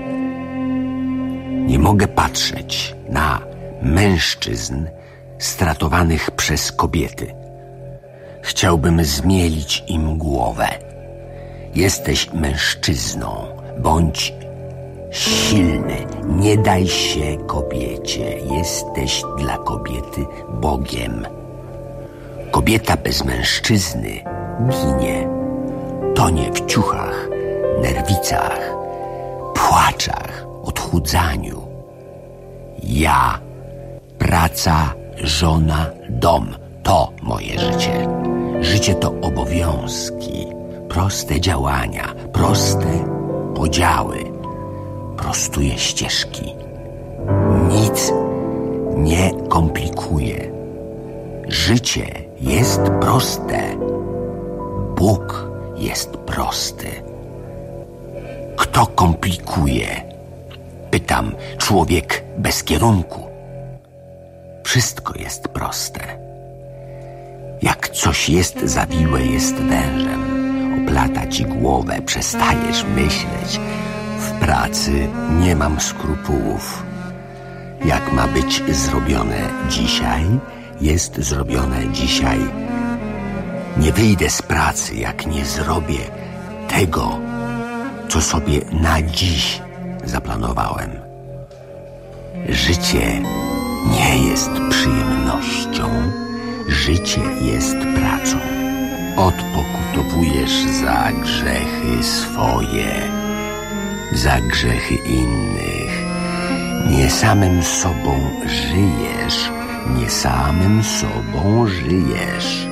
S4: Nie mogę patrzeć na mężczyzn stratowanych przez kobiety. Chciałbym zmielić im głowę. Jesteś mężczyzną, bądź silny. Nie daj się kobiecie. Jesteś dla kobiety Bogiem. Kobieta bez mężczyzny ginie. Tonie w ciuchach, nerwicach, płaczach, odchudzaniu. Ja, praca, żona, dom. To moje życie. Życie to obowiązki, proste działania, proste podziały. Prostuję ścieżki. Nic nie komplikuje. Życie jest proste. Bóg jest prosty. Kto komplikuje? Pytam, człowiek bez kierunku. Wszystko jest proste. Jak coś jest zawiłe, jest wężem. Oplata ci głowę, przestajesz myśleć. W pracy nie mam skrupułów. Jak ma być zrobione dzisiaj, jest zrobione dzisiaj. Nie wyjdę z pracy, jak nie zrobię tego, co sobie na dziś zaplanowałem. Życie nie jest przyjemnością. Życie jest pracą. Odpokutowujesz za grzechy swoje, za grzechy innych. Nie samym sobą żyjesz, nie samym sobą żyjesz.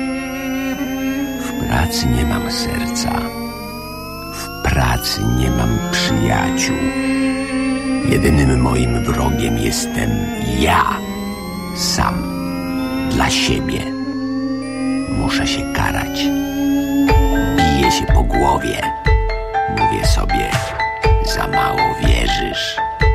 S4: W pracy nie mam serca. W pracy nie mam przyjaciół. Jedynym moim wrogiem jestem ja. Sam. Dla siebie. Muszę się karać. Biję się po głowie. Mówię sobie, za mało wierzysz.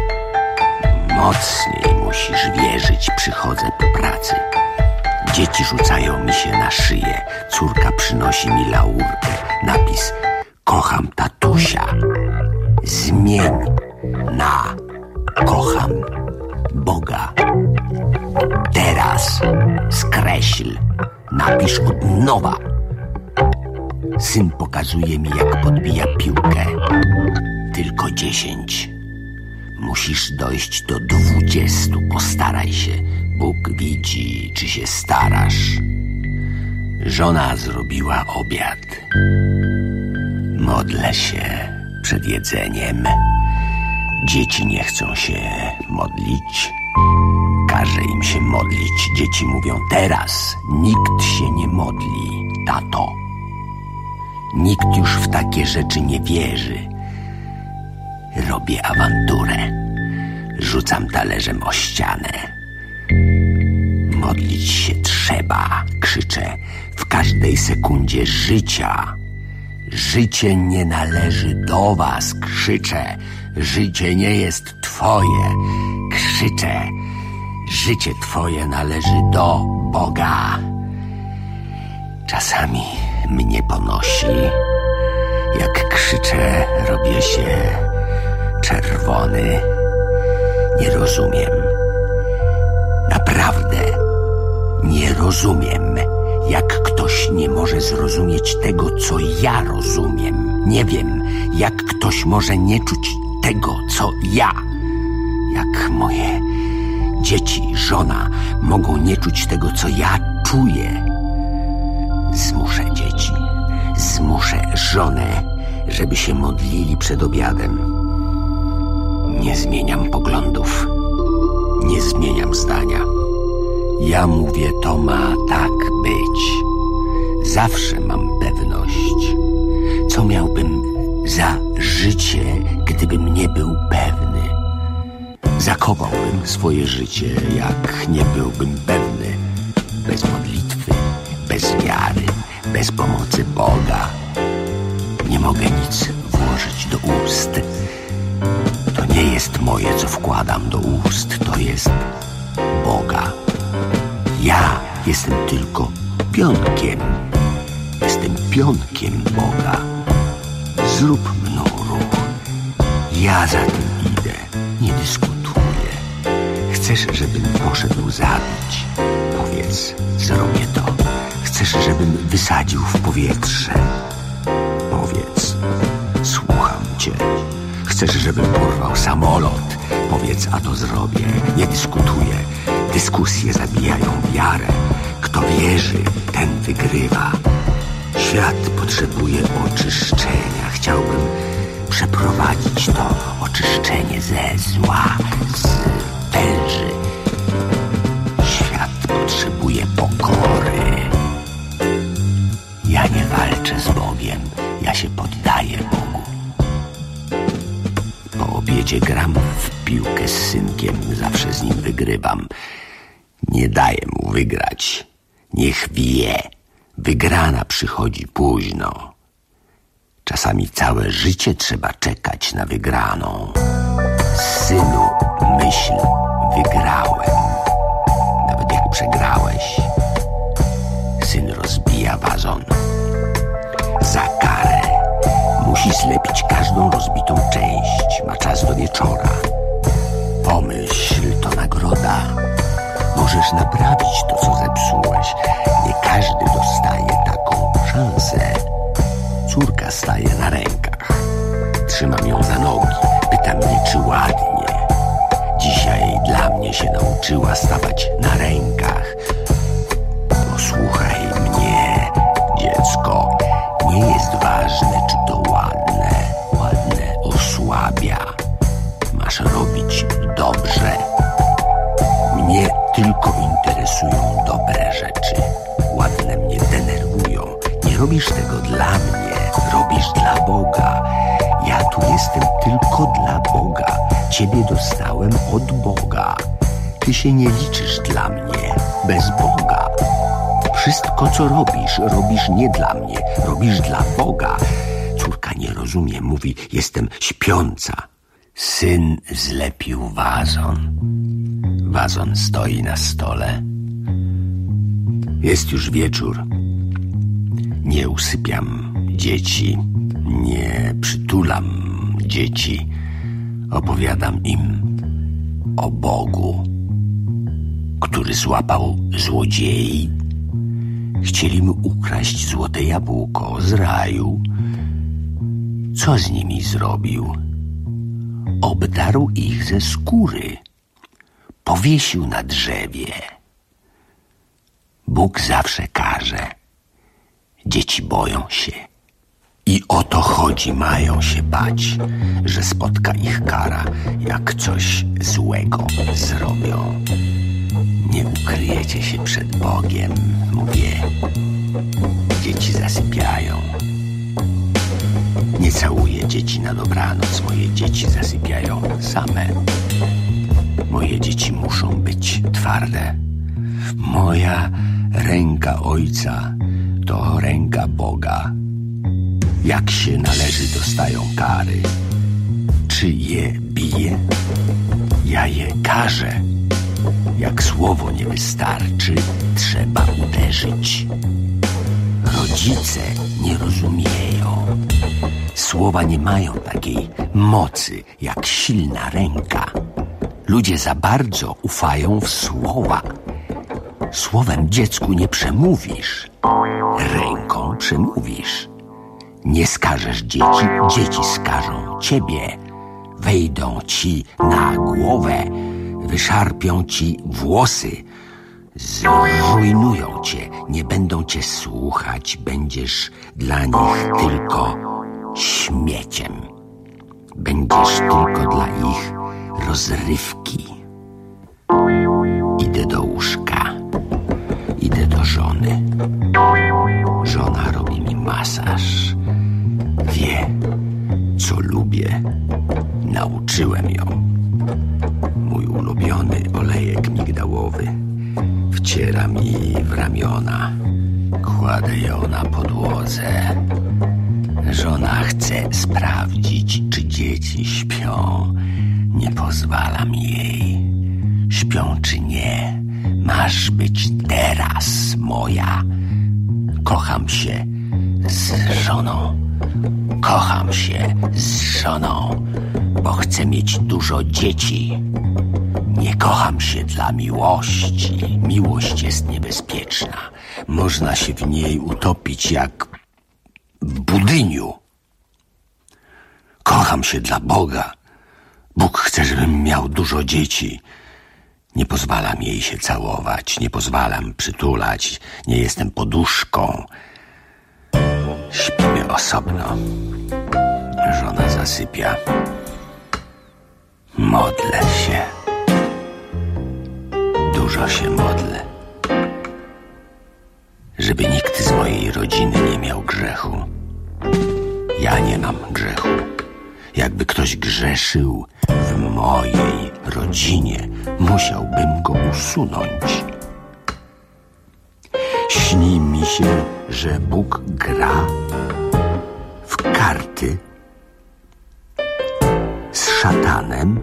S4: Mocniej musisz wierzyć, przychodzę po pracy. Dzieci rzucają mi się na szyję. Córka przynosi mi laurkę. Napis: kocham tatusia. Zmień na kocham Boga. Teraz skreśl. Napisz od nowa. Syn pokazuje mi, jak podbija piłkę. Tylko dziesięć. Musisz dojść do dwudziestu. Postaraj się. Bóg widzi, czy się starasz. Żona zrobiła obiad. Modlę się przed jedzeniem. Dzieci nie chcą się modlić. Każę im się modlić. Dzieci mówią: teraz nikt się nie modli, tato. Nikt już w takie rzeczy nie wierzy. Robię awanturę. Rzucam talerzem o ścianę. Modlić się trzeba, krzyczę w każdej sekundzie życia. Życie nie należy do was, krzyczę. Życie nie jest twoje, krzyczę. Życie twoje należy do Boga. Czasami mnie ponosi. Jak krzyczę, robię się czerwony. Nie rozumiem. Naprawdę nie rozumiem, jak ktoś nie może zrozumieć tego, co ja rozumiem. Nie wiem, jak ktoś może nie czuć tego, co ja. Jak moje dzieci, żona mogą nie czuć tego, co ja czuję. Zmuszę dzieci, zmuszę żonę, żeby się modlili przed obiadem. Nie zmieniam poglądów, nie zmieniam zdania. Ja mówię, to ma tak być. Zawsze mam pewność. Co miałbym za życie, gdybym nie był pewny? Zakopałbym swoje życie, jak nie byłbym pewny. Bez modlitwy, bez wiary, bez pomocy Boga. Nie mogę nic włożyć do ust. To nie jest moje, co wkładam do ust. To jest Boga. Ja jestem tylko pionkiem. Jestem pionkiem Boga. Zrób mną ruch. Ja za tym idę. Nie dyskutuję. Chcesz, żebym poszedł zabić? Powiedz, zrobię to. Chcesz, żebym wysadził w powietrze? Powiedz, słucham cię. Chcesz, żebym porwał samolot? Powiedz, a to zrobię. Nie dyskutuję. Dyskusje zabijają wiarę. Kto wierzy, ten wygrywa. Świat potrzebuje oczyszczenia. Chciałbym przeprowadzić to oczyszczenie ze zła, z węży. Świat potrzebuje pokory. Ja nie walczę z Bogiem. Ja się poddaję Bogu. Po obiedzie gram w piłkę z synkiem. Zawsze z nim wygrywam. Nie daję mu wygrać. Niech wie. Wygrana przychodzi późno. Czasami całe życie trzeba czekać na wygraną. Synu, myśl, wygrałem. Nawet jak przegrałeś. Syn rozbija wazon. Za karę musi zlepić każdą rozbitą część. Ma czas do wieczora. Pomyśl, to nagroda. Możesz naprawić to, co zepsułeś. Nie każdy dostaje taką szansę. Córka staje na rękach. Trzymam ją za nogi. Pyta mnie, czy ładnie. Dzisiaj dla mnie się nauczyła stawać na rękach. Posłuchaj mnie, dziecko. Nie jest ważne, czy to ładne. Ładne osłabia. Masz robić dobrze. Mnie tylko psują dobre rzeczy. Ładne mnie denerwują. Nie robisz tego dla mnie, robisz dla Boga. Ja tu jestem tylko dla Boga. Ciebie dostałem od Boga. Ty się nie liczysz dla mnie, bez Boga. Wszystko, co robisz, robisz nie dla mnie, robisz dla Boga. Córka nie rozumie, mówi, jestem śpiąca. Syn zlepił wazon. Wazon stoi na stole. Jest już wieczór. Nie usypiam dzieci, nie przytulam dzieci. Opowiadam im o Bogu, który złapał złodziei. Chcieli mu ukraść złote jabłko z raju. Co z nimi zrobił? Obdarł ich ze skóry. Powiesił na drzewie. Bóg zawsze karze. Dzieci boją się. I o to chodzi, mają się bać, że spotka ich kara, jak coś złego zrobią. Nie ukryjecie się przed Bogiem, mówię. Dzieci zasypiają. Nie całuję dzieci na dobranoc, moje dzieci zasypiają same. Moje dzieci muszą być twarde. Moja ręka Ojca to ręka Boga. Jak się należy, dostają kary. Czy je bije? Ja je karzę. Jak słowo nie wystarczy, trzeba uderzyć. Rodzice nie rozumieją. Słowa nie mają takiej mocy jak silna ręka. Ludzie za bardzo ufają w słowa. Słowem dziecku nie przemówisz, ręką przemówisz. Nie skażesz dzieci, dzieci skażą ciebie. Wejdą ci na głowę, wyszarpią ci włosy, zrujnują cię, nie będą cię słuchać, będziesz dla nich tylko śmieciem. Będziesz tylko dla ich rozrywki. Idę do łóżka, idę do żony. Żona robi mi masaż. Wie, co lubię. Nauczyłem ją. Mój ulubiony olejek migdałowy. Wciera mi w ramiona. Kładę ją na podłodze. Żona chce sprawdzić, czy dzieci śpią. Nie pozwalam jej. Śpią czy nie, masz być teraz moja. Kocham się z żoną. Kocham się z żoną, bo chcę mieć dużo dzieci. Nie kocham się dla miłości. Miłość jest niebezpieczna. Można się w niej utopić jak w budyniu. Kocham się dla Boga. Bóg chce, żebym miał dużo dzieci. Nie pozwalam jej się całować, nie pozwalam przytulać, nie jestem poduszką. Śpimy osobno. Żona zasypia. Modlę się. Dużo się modlę. Żeby nikt z mojej rodziny nie miał grzechu. Ja nie mam grzechu. Jakby ktoś grzeszył w mojej rodzinie, musiałbym go usunąć. Śni mi się, że Bóg gra w karty z szatanem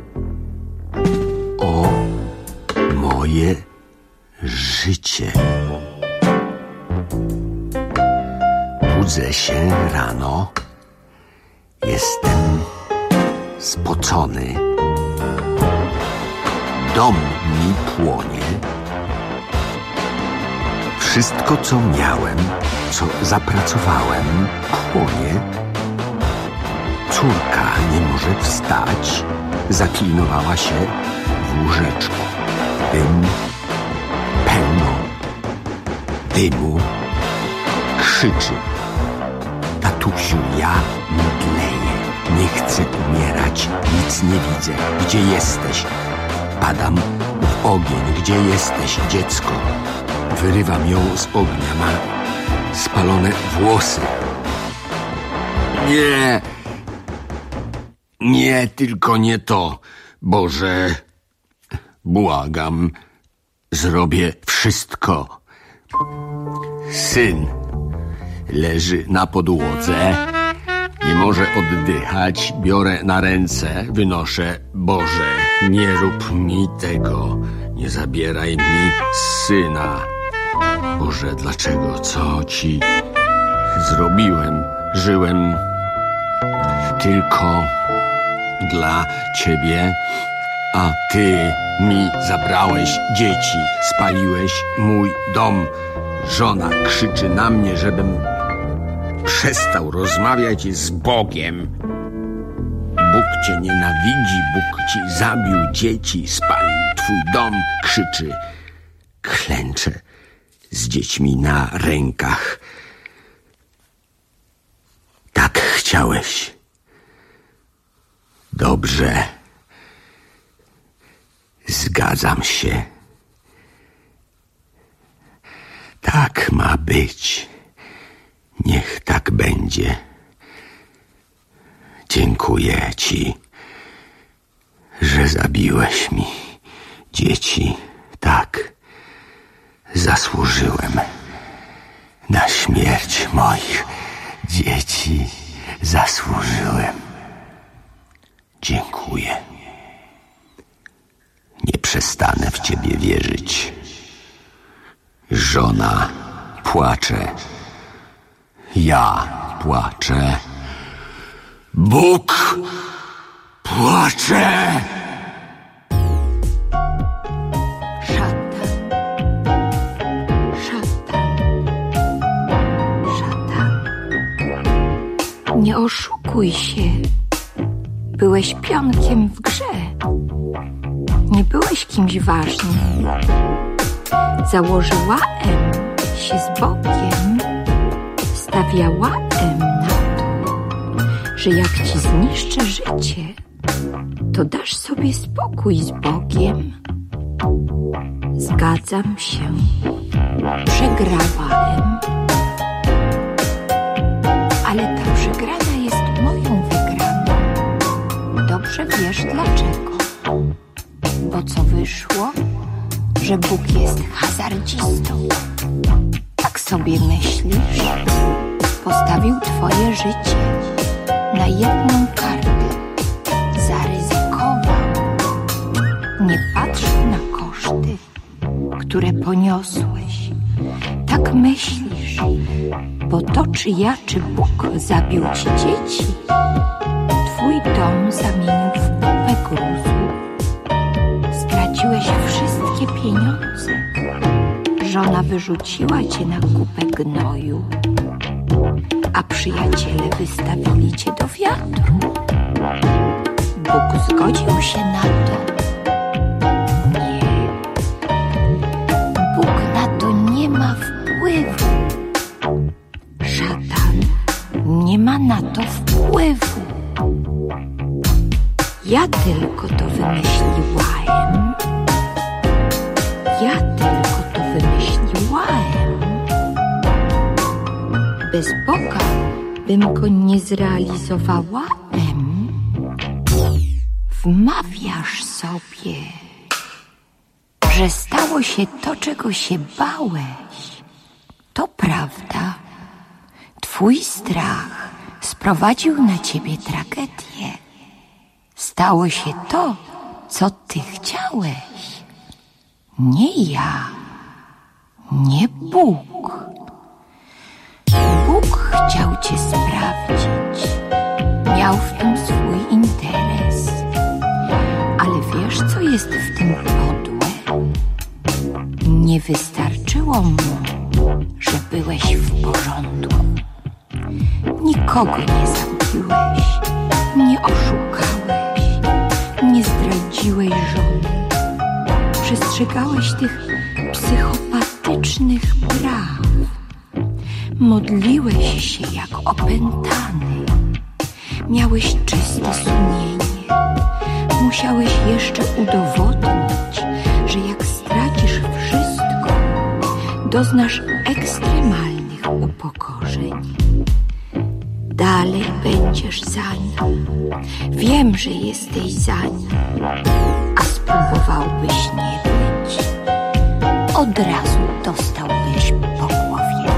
S4: o moje życie. Budzę się rano, jestem spocony, dom mi płonie. Wszystko, co miałem, co zapracowałem, płonie. Córka nie może wstać, zaklinowała się w łóżeczku. Dym, pełno dymu, krzyczy. Tatusiu, ja mdleję, nie chcę umierać, nic nie widzę. Gdzie jesteś? Padam w ogień. Gdzie jesteś, dziecko? Wyrywam ją z ognia. Ma spalone włosy. Nie! Nie, tylko nie to. Boże, błagam, zrobię wszystko. Syn leży na podłodze. Nie może oddychać. Biorę na ręce, wynoszę. Boże, nie rób mi tego. Nie zabieraj mi syna. Boże, dlaczego? Co ci zrobiłem? Żyłem tylko dla ciebie, a ty mi zabrałeś dzieci. Spaliłeś mój dom. Żona krzyczy na mnie, żebym przestał rozmawiać z Bogiem. Bóg cię nienawidzi, Bóg ci zabił dzieci, spalił twój dom, krzyczy. Klęczę z dziećmi na rękach. Tak chciałeś. Dobrze. Zgadzam się. Tak ma być. Niech tak będzie. Dziękuję ci, że zabiłeś mi dzieci. Tak, zasłużyłem na śmierć moich dzieci. Zasłużyłem. Dziękuję. Nie przestanę w ciebie wierzyć. Żona płacze. Ja płaczę. Bóg płacze.
S5: Szatan. Szatan. Szatan. Nie oszukuj się. Byłeś pionkiem w grze. Nie byłeś kimś ważnym. Założyłam się z Bogiem. Stawiałam na to, że jak ci zniszczę życie, to dasz sobie spokój z Bogiem. Zgadzam się. Przegrałam. Ale ta przegrana jest moją wygraną. Dobrze wiesz dlaczego. Bo co wyszło? Że Bóg jest hazardzistą. Tak sobie myślisz? Postawił twoje życie na jedną kartę. Zaryzykował. Nie patrzył na koszty, które poniosłeś. Tak myślisz, bo to czy ja, czy Bóg zabił ci dzieci, twój dom zamienił w kupę gruzu. Straciłeś wszystkie pieniądze. Żona wyrzuciła cię na kupę gnoju, a przyjaciele wystawili cię do wiatru. Bóg zgodził się na to. Nie. Bóg na to nie ma wpływu. Szatan nie ma na to wpływu. Ja tylko to wymyśliłam. Ja tylko to wymyśliłam. Bez Boga bym go nie zrealizowała. Wmawiasz sobie, że stało się to, czego się bałeś. To prawda. Twój strach sprowadził na ciebie tragedię. Stało się to, co ty chciałeś. Nie ja, nie Bóg. Bóg chciał cię sprawdzić. Miał w tym swój interes. Ale wiesz, co jest w tym podłe? Nie wystarczyło mu, że byłeś w porządku. Nikogo nie zabiłeś, nie oszukałeś, nie zdradziłeś żony. Przestrzegałeś tych psychopatycznych praw. Modliłeś się jak opętany. Miałeś czyste sumienie. Musiałeś jeszcze udowodnić, że jak doznasz ekstremalnych upokorzeń. Dalej będziesz za nim. Wiem, że jesteś za nim, a spróbowałbyś nie być. Od razu dostałbyś po głowie.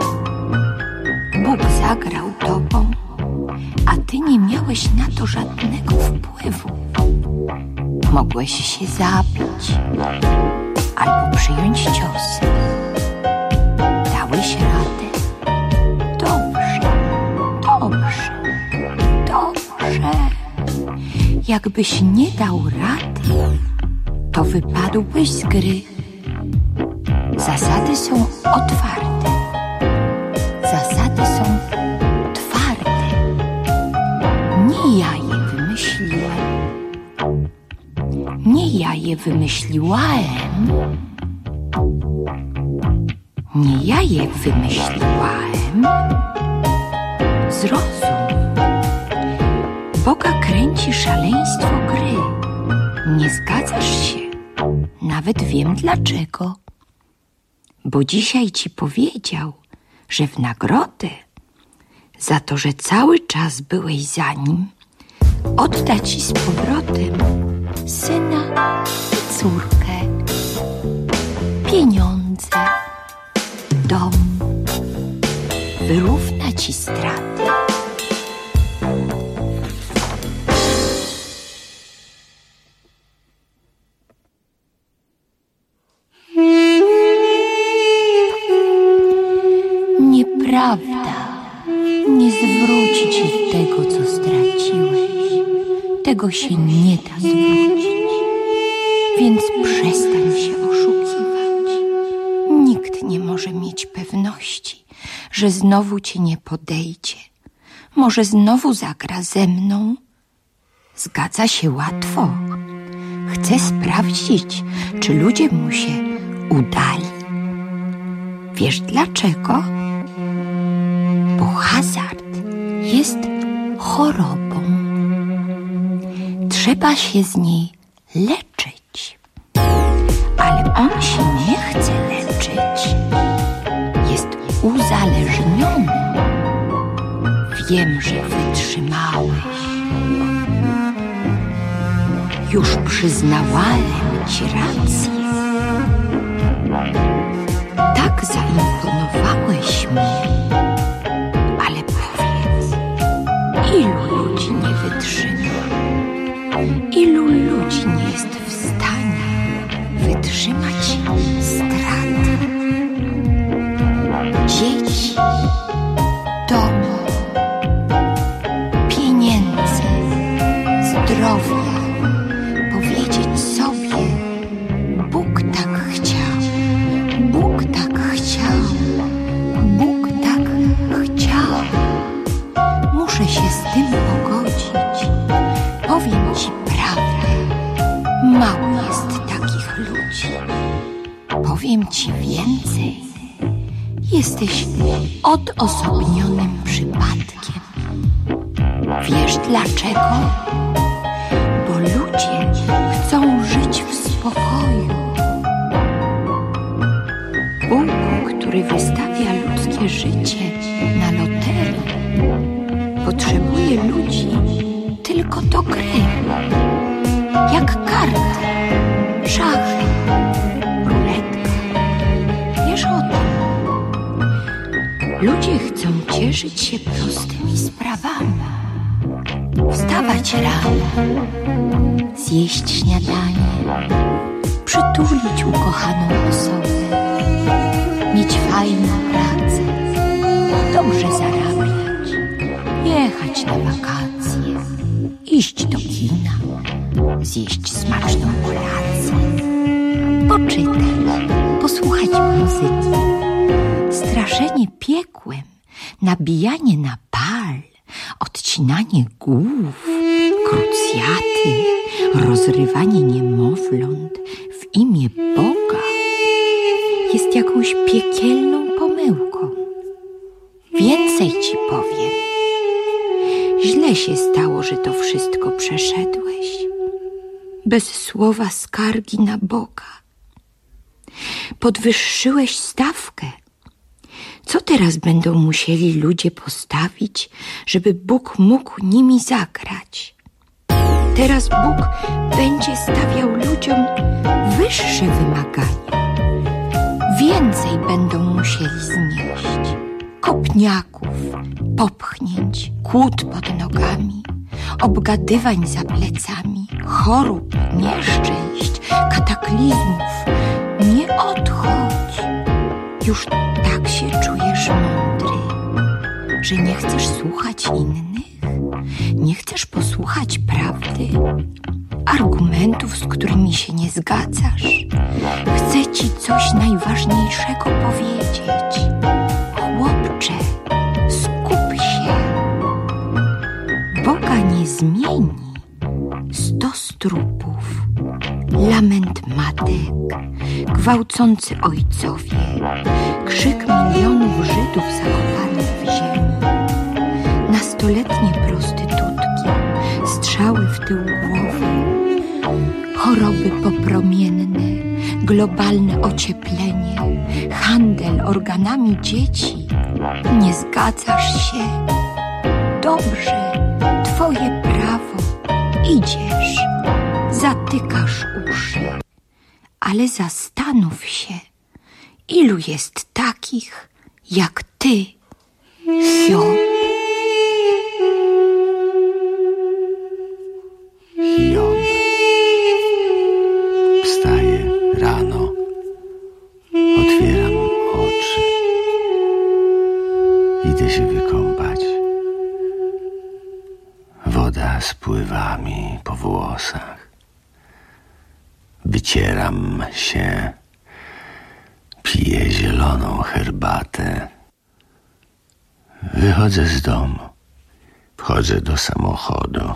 S5: Bóg zagrał tobą, a ty nie miałeś na to żadnego wpływu. Mogłeś się zabić albo przyjąć ciosy. Dałeś radę. Dobrze, dobrze, dobrze. Jakbyś nie dał rady, to wypadłbyś z gry. Zasady są otwarte. Zasady są twarde. Nie ja je wymyśliłem. Nie ja je wymyśliłam. Nie ja je wymyśliłam. Zrozum. Boga kręci szaleństwo gry. Nie zgadzasz się. Nawet wiem dlaczego. Bo dzisiaj ci powiedział, że w nagrodę za to, że cały czas byłeś za nim, odda ci z powrotem syna i córkę, pieniądze, dom, wyrówna ci straty. Nieprawda, nie zwróci ci tego, co straciłeś. Tego się nie da zwrócić, więc przestań się oszukiwać. Nikt nie może mieć pewności, że znowu cię nie podejdzie. Może znowu zagra ze mną. Zgadza się łatwo. Chce sprawdzić, czy ludzie mu się udali. Wiesz dlaczego? Bo hazard jest chorobą. Trzeba się z niej leczyć. Ale on się nie chce leczyć. Jest uzależniony. Wiem, że wytrzymałeś. Już przyznawałem ci rację. Tak zaimponowałeś mi. Ale powiedz, ilu ludzi nie wytrzyma? Ilu ludzi nie jest w stanie wytrzymać straty? Dzieci, domu, pieniędzy, zdrowia. Powiedzieć sobie, Bóg tak chciał, Bóg tak chciał, Bóg tak chciał. Muszę się z tym pogodzić. Powiem ci prawdę, mało jest takich ludzi. Powiem ci więcej. Jesteś odosobnionym przypadkiem. Wiesz dlaczego? Bo ludzie chcą żyć w spokoju. Bóg, który wystawia ludzkie życie na loterię, potrzebuje ludzi tylko do gry. Jak karty, szachy, ruletka. Wiesz o tym. Ludzie chcą cieszyć się prostymi sprawami. Wstawać rano, zjeść śniadanie, przytulić ukochaną osobę, mieć fajną pracę, dobrze zarabiać, jechać na wakacje, iść do kina, zjeść smaczną kolację, poczytać, posłuchać muzyki, straszenie piekłem, nabijanie na pal, odcinanie głów, krucjaty, rozrywanie niemowląt w imię Boga jest jakąś piekielną pomyłką. Więcej ci powiem. Źle się stało, że to wszystko przeszedłeś. Bez słowa skargi na Boga. Podwyższyłeś stawkę. Co teraz będą musieli ludzie postawić, żeby Bóg mógł nimi zagrać? Teraz Bóg będzie stawiał ludziom wyższe wymagania. Więcej będą musieli znieść. Kopniaków, popchnięć, kłód pod nogami, obgadywań za plecami, chorób, nieszczęść, kataklizmów. Nie odchodź. Już tak się czujesz mądry, że nie chcesz słuchać innych? Nie chcesz posłuchać prawdy? Argumentów, z którymi się nie zgadzasz? Chcę ci coś najważniejszego powiedzieć. Chłopcze, skup się. Boga nie zmieni stos trupów, lament matek, gwałcący ojcowie, krzyk milionów Żydów zakopanych w ziemi, nastoletnie prostytutki, strzały w tył głowy, choroby popromienne, globalne ocieplenie, handel organami dzieci. Nie zgadzasz się? Dobrze, twoje prawo. Idziesz, zatykasz uszy, ale zastanów się, ilu jest takich jak ty, Hiob.
S4: Hiob. Wstaję rano, otwieram oczy, idę się wykąpać. Woda spływa mi po włosach. Wycieram się, piję zieloną herbatę. Wychodzę z domu, wchodzę do samochodu.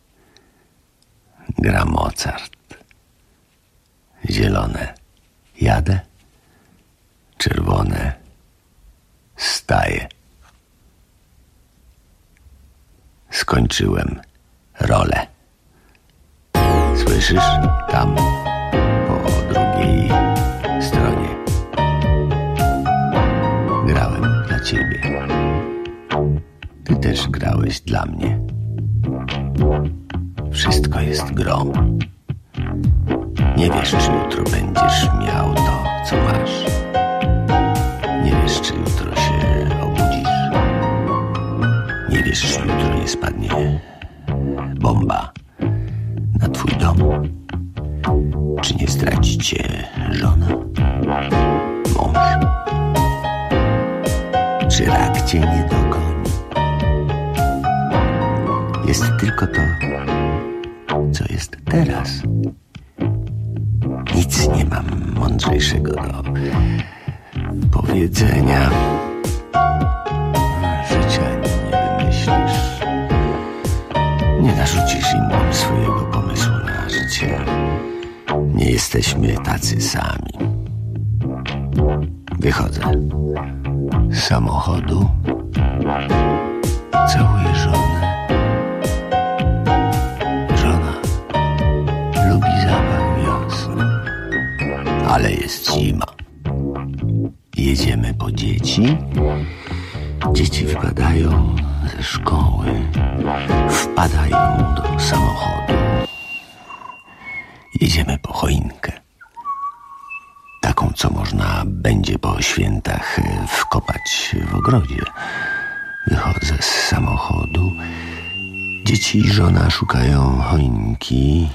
S4: Gra Mozart. Zielone jadę, czerwone staję. Skończyłem rolę. Słyszysz? Tam, po drugiej stronie. Grałem dla ciebie. Ty też grałeś dla mnie. Wszystko jest grą. Nie wiesz, czy jutro będziesz miał to, co masz. Nie wiesz, czy jutro się obudzisz. Nie wiesz, czy jutro nie spadnie bomba na twój dom. Czy nie zdradzi cię żona, mąż? Czy rak cię nie dogoni? Jest tylko to, co jest teraz. Nic nie mam mądrzejszego do powiedzenia. Życia nie wymyślisz. Nie narzucisz innym swojego pomysłu na życie. Nie jesteśmy tacy sami. Wychodzę z samochodu, całuję żonę. Żona lubi zapach wiosny, ale jest zima. Jedziemy po dzieci. Dzieci wypadają ze szkoły, wpadają do samochodu. Jedziemy po choinkę. Taką, co można będzie po świętach wkopać w ogrodzie. Wychodzę z samochodu. Dzieci i żona szukają choinki.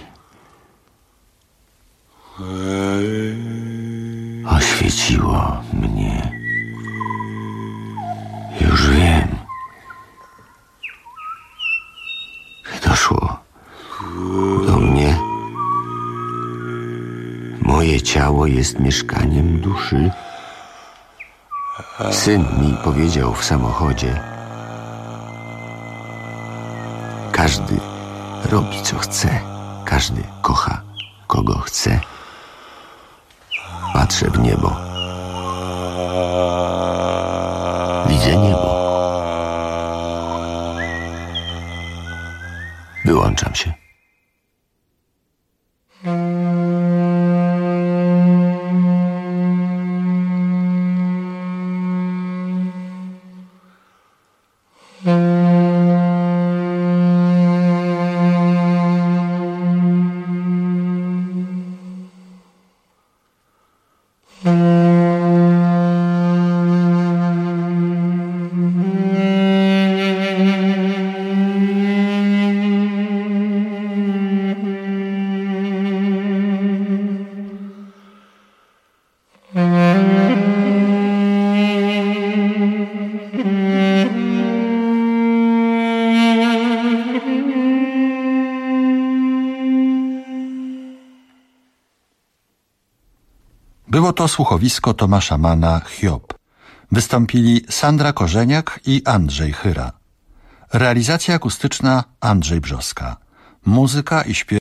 S4: Oświeciło mnie. Już wiem. Doszło do mnie. Moje ciało jest mieszkaniem duszy. Syn mi powiedział w samochodzie: każdy robi co chce, każdy kocha kogo chce. Patrzę w niebo. Widzę niebo. Wyłączam się.
S1: Było to słuchowisko Tomasza Manna Hiob. Wystąpili Sandra Korzeniak i Andrzej Chyra. Realizacja akustyczna Andrzej Brzoska. Muzyka i śpiew